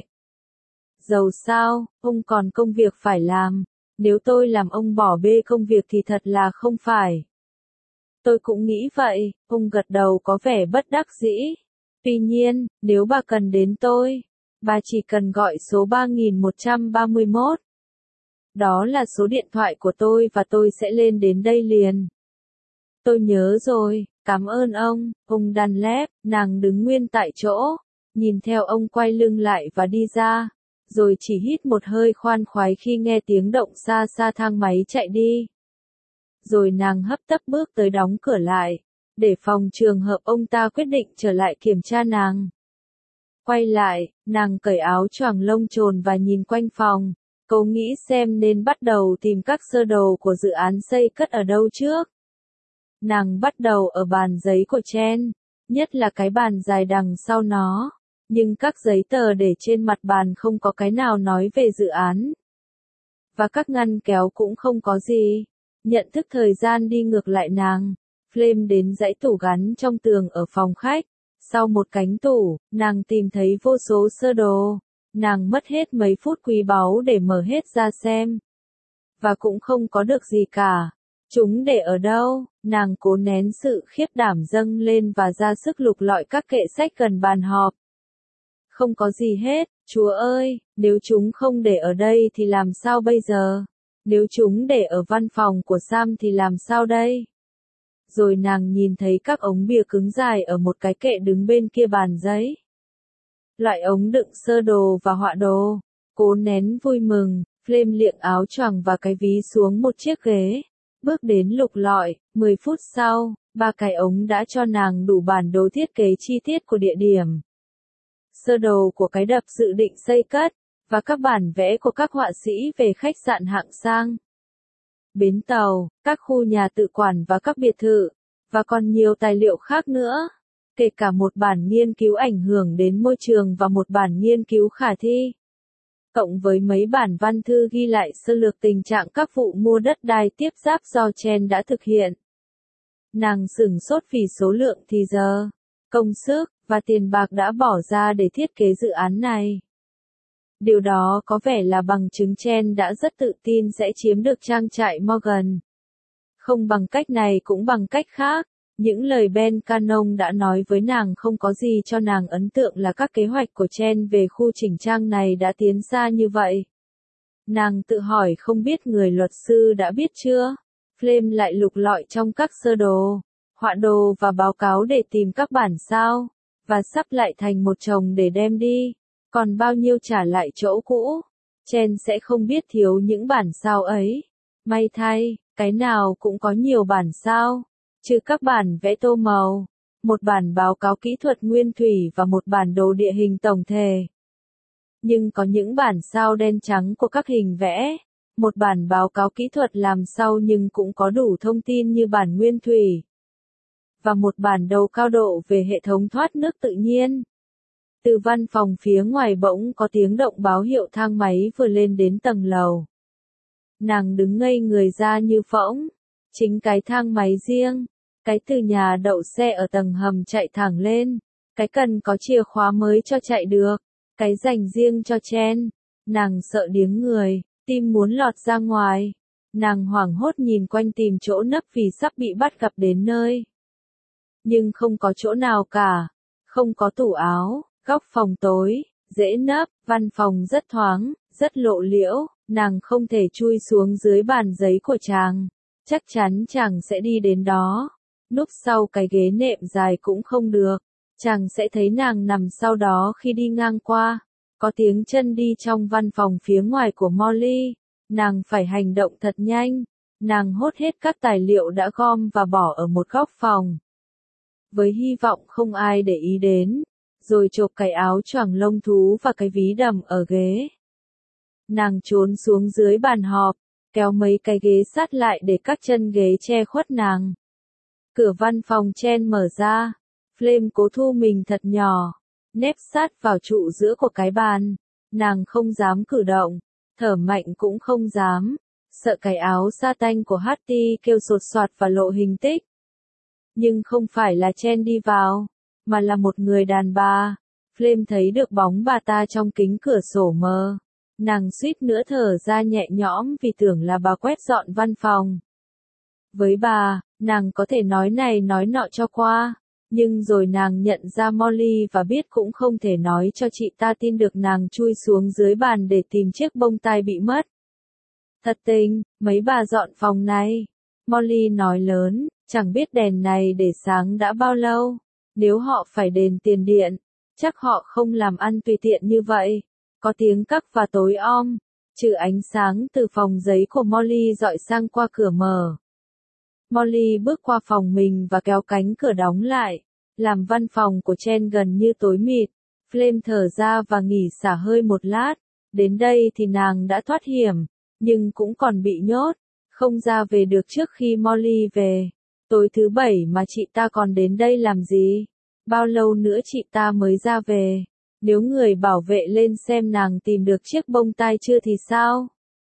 Dầu sao, ông còn công việc phải làm. Nếu tôi làm ông bỏ bê công việc thì thật là không phải. Tôi cũng nghĩ vậy, ông gật đầu có vẻ bất đắc dĩ. Tuy nhiên, nếu bà cần đến tôi, bà chỉ cần gọi số ba nghìn một trăm ba mươi mốt. Đó là số điện thoại của tôi và tôi sẽ lên đến đây liền. Tôi nhớ rồi, cảm ơn ông, ông Dunlap. Nàng đứng nguyên tại chỗ, nhìn theo ông quay lưng lại và đi ra, rồi chỉ hít một hơi khoan khoái khi nghe tiếng động xa xa thang máy chạy đi. Rồi nàng hấp tấp bước tới đóng cửa lại, để phòng trường hợp ông ta quyết định trở lại kiểm tra nàng. Quay lại, nàng cởi áo choàng lông chồn và nhìn quanh phòng, cô nghĩ xem nên bắt đầu tìm các sơ đồ của dự án xây cất ở đâu trước. Nàng bắt đầu ở bàn giấy của Chen, nhất là cái bàn dài đằng sau nó, nhưng các giấy tờ để trên mặt bàn không có cái nào nói về dự án. Và các ngăn kéo cũng không có gì. Nhận thức thời gian đi ngược lại nàng. Flame đến dãy tủ gắn trong tường ở phòng khách. Sau một cánh tủ, nàng tìm thấy vô số sơ đồ. Nàng mất hết mấy phút quý báu để mở hết ra xem. Và cũng không có được gì cả. Chúng để ở đâu? Nàng cố nén sự khiếp đảm dâng lên và ra sức lục lọi các kệ sách gần bàn họp. Không có gì hết, Chúa ơi, nếu chúng không để ở đây thì làm sao bây giờ? Nếu chúng để ở văn phòng của Sam thì làm sao đây? Rồi nàng nhìn thấy các ống bìa cứng dài ở một cái kệ đứng bên kia bàn giấy. Loại ống đựng sơ đồ và họa đồ. Cố nén vui mừng, Flame liệng áo choàng và cái ví xuống một chiếc ghế. Bước đến lục lọi, mười phút sau, ba cái ống đã cho nàng đủ bản đồ thiết kế chi tiết của địa điểm. Sơ đồ của cái đập dự định xây cất, và các bản vẽ của các họa sĩ về khách sạn hạng sang, bến tàu, các khu nhà tự quản và các biệt thự, và còn nhiều tài liệu khác nữa, kể cả một bản nghiên cứu ảnh hưởng đến môi trường và một bản nghiên cứu khả thi. Cộng với mấy bản văn thư ghi lại sơ lược tình trạng các vụ mua đất đai tiếp giáp do Chen đã thực hiện. Nàng sửng sốt vì số lượng thì giờ, công sức, và tiền bạc đã bỏ ra để thiết kế dự án này. Điều đó có vẻ là bằng chứng Chen đã rất tự tin sẽ chiếm được trang trại Morgan. Không bằng cách này cũng bằng cách khác, những lời Ben Cannon đã nói với nàng không có gì cho nàng ấn tượng là các kế hoạch của Chen về khu chỉnh trang này đã tiến xa như vậy. Nàng tự hỏi không biết người luật sư đã biết chưa? Flame lại lục lọi trong các sơ đồ, họa đồ và báo cáo để tìm các bản sao, và sắp lại thành một chồng để đem đi. Còn bao nhiêu trả lại chỗ cũ? Chen sẽ không biết thiếu những bản sao ấy. May thay, cái nào cũng có nhiều bản sao, trừ các bản vẽ tô màu, một bản báo cáo kỹ thuật nguyên thủy và một bản đồ địa hình tổng thể. Nhưng có những bản sao đen trắng của các hình vẽ, một bản báo cáo kỹ thuật làm sau nhưng cũng có đủ thông tin như bản nguyên thủy, và một bản đồ cao độ về hệ thống thoát nước tự nhiên. Từ văn phòng phía ngoài bỗng có tiếng động báo hiệu thang máy vừa lên đến tầng lầu. Nàng đứng ngây người ra như phỗng. Chính cái thang máy riêng, cái từ nhà đậu xe ở tầng hầm chạy thẳng lên, cái cần có chìa khóa mới cho chạy được, cái dành riêng cho Chen. Nàng sợ điếng người, tim muốn lọt ra ngoài. Nàng hoảng hốt nhìn quanh tìm chỗ nấp vì sắp bị bắt gặp đến nơi. Nhưng không có chỗ nào cả, không có tủ áo. Góc phòng tối, dễ nấp, văn phòng rất thoáng, rất lộ liễu, nàng không thể chui xuống dưới bàn giấy của chàng. Chắc chắn chàng sẽ đi đến đó. Núp sau cái ghế nệm dài cũng không được. Chàng sẽ thấy nàng nằm sau đó khi đi ngang qua. Có tiếng chân đi trong văn phòng phía ngoài của Molly. Nàng phải hành động thật nhanh. Nàng hốt hết các tài liệu đã gom và bỏ ở một góc phòng. Với hy vọng không ai để ý đến. Rồi chộp cái áo choàng lông thú và cái ví đầm ở ghế. Nàng trốn xuống dưới bàn họp, kéo mấy cái ghế sát lại để các chân ghế che khuất nàng. Cửa văn phòng Chen mở ra, Flame cố thu mình thật nhỏ, nép sát vào trụ giữa của cái bàn. Nàng không dám cử động, thở mạnh cũng không dám, sợ cái áo sa tanh của Hattie kêu sột soạt và lộ hình tích. Nhưng không phải là Chen đi vào, mà là một người đàn bà. Flame thấy được bóng bà ta trong kính cửa sổ mờ. Nàng suýt nữa thở ra nhẹ nhõm vì tưởng là bà quét dọn văn phòng. Với bà, nàng có thể nói này nói nọ cho qua, nhưng rồi nàng nhận ra Molly và biết cũng không thể nói cho chị ta tin được nàng chui xuống dưới bàn để tìm chiếc bông tai bị mất. Thật tình, mấy bà dọn phòng này. Molly nói lớn, chẳng biết đèn này để sáng đã bao lâu. Nếu họ phải đền tiền điện, chắc họ không làm ăn tùy tiện như vậy. Có tiếng cắc và tối om, trừ ánh sáng từ phòng giấy của Molly dọi sang qua cửa mở. Molly bước qua phòng mình và kéo cánh cửa đóng lại, làm văn phòng của Chen gần như tối mịt. Flame thở ra và nghỉ xả hơi một lát. Đến đây thì nàng đã thoát hiểm, nhưng cũng còn bị nhốt, không ra về được trước khi Molly về. Tối thứ bảy mà chị ta còn đến đây làm gì? Bao lâu nữa chị ta mới ra về? Nếu người bảo vệ lên xem nàng tìm được chiếc bông tai chưa thì sao?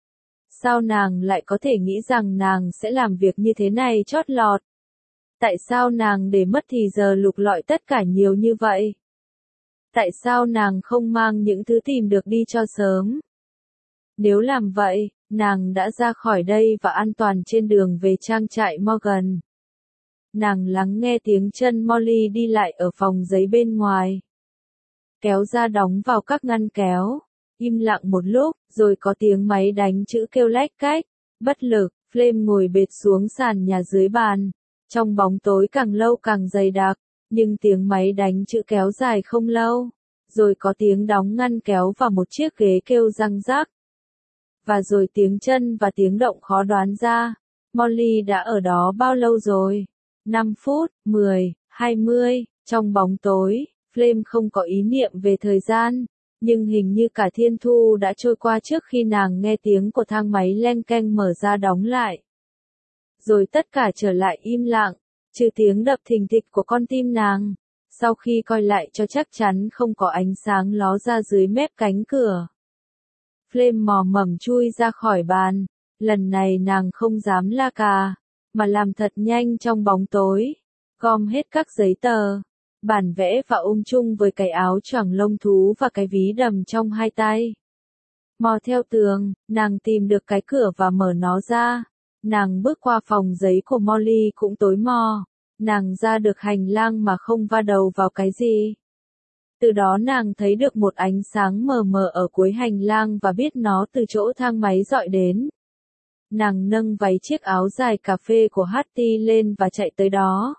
Sao nàng lại có thể nghĩ rằng nàng sẽ làm việc như thế này chót lọt? Tại sao nàng để mất thì giờ lục lọi tất cả nhiều như vậy? Tại sao nàng không mang những thứ tìm được đi cho sớm? Nếu làm vậy, nàng đã ra khỏi đây và an toàn trên đường về trang trại Morgan. Nàng lắng nghe tiếng chân Molly đi lại ở phòng giấy bên ngoài. Kéo ra đóng vào các ngăn kéo. Im lặng một lúc, rồi có tiếng máy đánh chữ kêu lách cách. Bất lực, Flame ngồi bệt xuống sàn nhà dưới bàn. Trong bóng tối càng lâu càng dày đặc, nhưng tiếng máy đánh chữ kéo dài không lâu. Rồi có tiếng đóng ngăn kéo và một chiếc ghế kêu răng rắc. Và rồi tiếng chân và tiếng động khó đoán ra. Molly đã ở đó bao lâu rồi? năm phút, mười, hai mươi, trong bóng tối, Flame không có ý niệm về thời gian, nhưng hình như cả thiên thu đã trôi qua trước khi nàng nghe tiếng của thang máy len keng mở ra đóng lại. Rồi tất cả trở lại im lặng, trừ tiếng đập thình thịch của con tim nàng, sau khi coi lại cho chắc chắn không có ánh sáng ló ra dưới mép cánh cửa. Flame mò mẫm chui ra khỏi bàn, lần này nàng không dám la cà, mà làm thật nhanh trong bóng tối, gom hết các giấy tờ, bản vẽ và ôm chung với cái áo choàng lông thú và cái ví đầm trong hai tay. Mò theo tường, nàng tìm được cái cửa và mở nó ra. Nàng bước qua phòng giấy của Molly cũng tối mò. Nàng ra được hành lang mà không va đầu vào cái gì. Từ đó nàng thấy được một ánh sáng mờ mờ ở cuối hành lang và biết nó từ chỗ thang máy dọi đến. Nàng nâng váy chiếc áo dài cà phê của Hattie lên và chạy tới đó.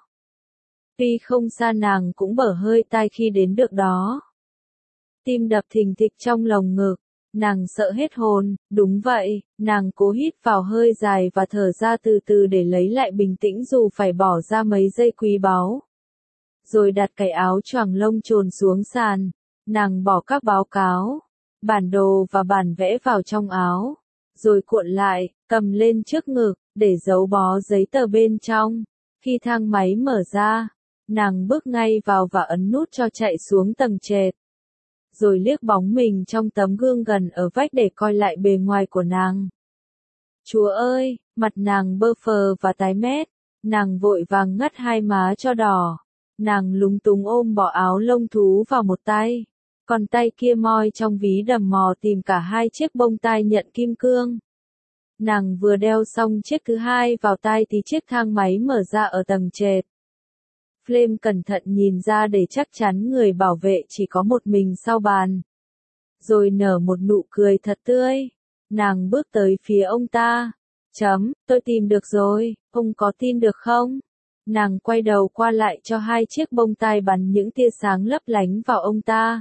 Tuy không xa nàng cũng bở hơi tai khi đến được đó. Tim đập thình thịch trong lồng ngực, nàng sợ hết hồn, đúng vậy, nàng cố hít vào hơi dài và thở ra từ từ để lấy lại bình tĩnh dù phải bỏ ra mấy giây quý báu. Rồi đặt cái áo choàng lông chồn xuống sàn, nàng bỏ các báo cáo, bản đồ và bản vẽ vào trong áo, rồi cuộn lại, cầm lên trước ngực, để giấu bó giấy tờ bên trong. Khi thang máy mở ra, nàng bước ngay vào và ấn nút cho chạy xuống tầng trệt. Rồi liếc bóng mình trong tấm gương gần ở vách để coi lại bề ngoài của nàng. Chúa ơi, mặt nàng bơ phờ và tái mét, nàng vội vàng ngắt hai má cho đỏ. Nàng lúng túng ôm bỏ áo lông thú vào một tay, còn tay kia moi trong ví đầm mò tìm cả hai chiếc bông tai nhận kim cương. Nàng vừa đeo xong chiếc thứ hai vào tai thì chiếc thang máy mở ra ở tầng trệt. Flame cẩn thận nhìn ra để chắc chắn người bảo vệ chỉ có một mình sau bàn. Rồi nở một nụ cười thật tươi. Nàng bước tới phía ông ta. Chấm, tôi tìm được rồi, ông có tin được không? Nàng quay đầu qua lại cho hai chiếc bông tai bắn những tia sáng lấp lánh vào ông ta.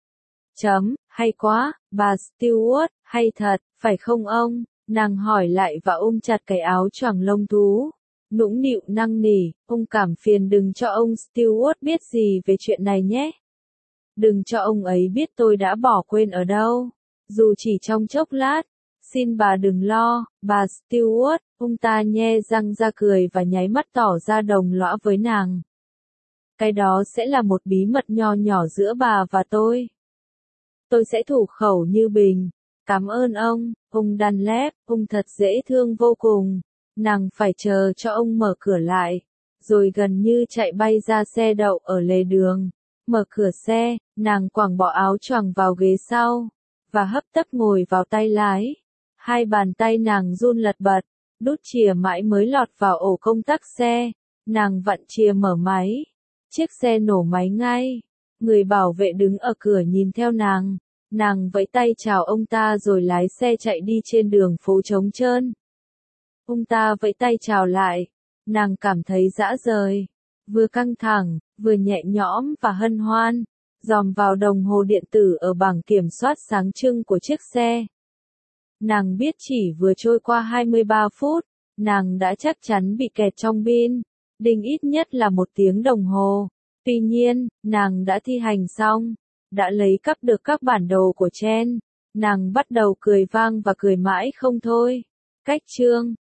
Chấm, hay quá, bà Stewart, hay thật, phải không ông? Nàng hỏi lại và ôm chặt cái áo choàng lông thú. Nũng nịu năn nỉ, ông cảm phiền đừng cho ông Stewart biết gì về chuyện này nhé. Đừng cho ông ấy biết tôi đã bỏ quên ở đâu, dù chỉ trong chốc lát. Xin bà đừng lo, bà Stewart, ông ta nhe răng ra cười và nháy mắt tỏ ra đồng lõa với nàng. Cái đó sẽ là một bí mật nho nhỏ giữa bà và tôi. Tôi sẽ thủ khẩu như bình. Cảm ơn ông, ông Dunlap, ông thật dễ thương vô cùng. Nàng phải chờ cho ông mở cửa lại, rồi gần như chạy bay ra xe đậu ở lề đường. Mở cửa xe, nàng quàng bỏ áo choàng vào ghế sau, và hấp tấp ngồi vào tay lái. Hai bàn tay nàng run lật bật, đút chìa mãi mới lọt vào ổ công tắc xe. Nàng vặn chìa mở máy. Chiếc xe nổ máy ngay. Người bảo vệ đứng ở cửa nhìn theo nàng. Nàng vẫy tay chào ông ta rồi lái xe chạy đi trên đường phố trống trơn. Ông ta vẫy tay chào lại. Nàng cảm thấy dã rời. Vừa căng thẳng, vừa nhẹ nhõm và hân hoan. Dòm vào đồng hồ điện tử ở bảng kiểm soát sáng trưng của chiếc xe. Nàng biết chỉ vừa trôi qua hai mươi ba phút, nàng đã chắc chắn bị kẹt trong pin, đinh ít nhất là một tiếng đồng hồ. Tuy nhiên, nàng đã thi hành xong, đã lấy cắp được các bản đồ của Chen. Nàng bắt đầu cười vang và cười mãi không thôi. Cách chương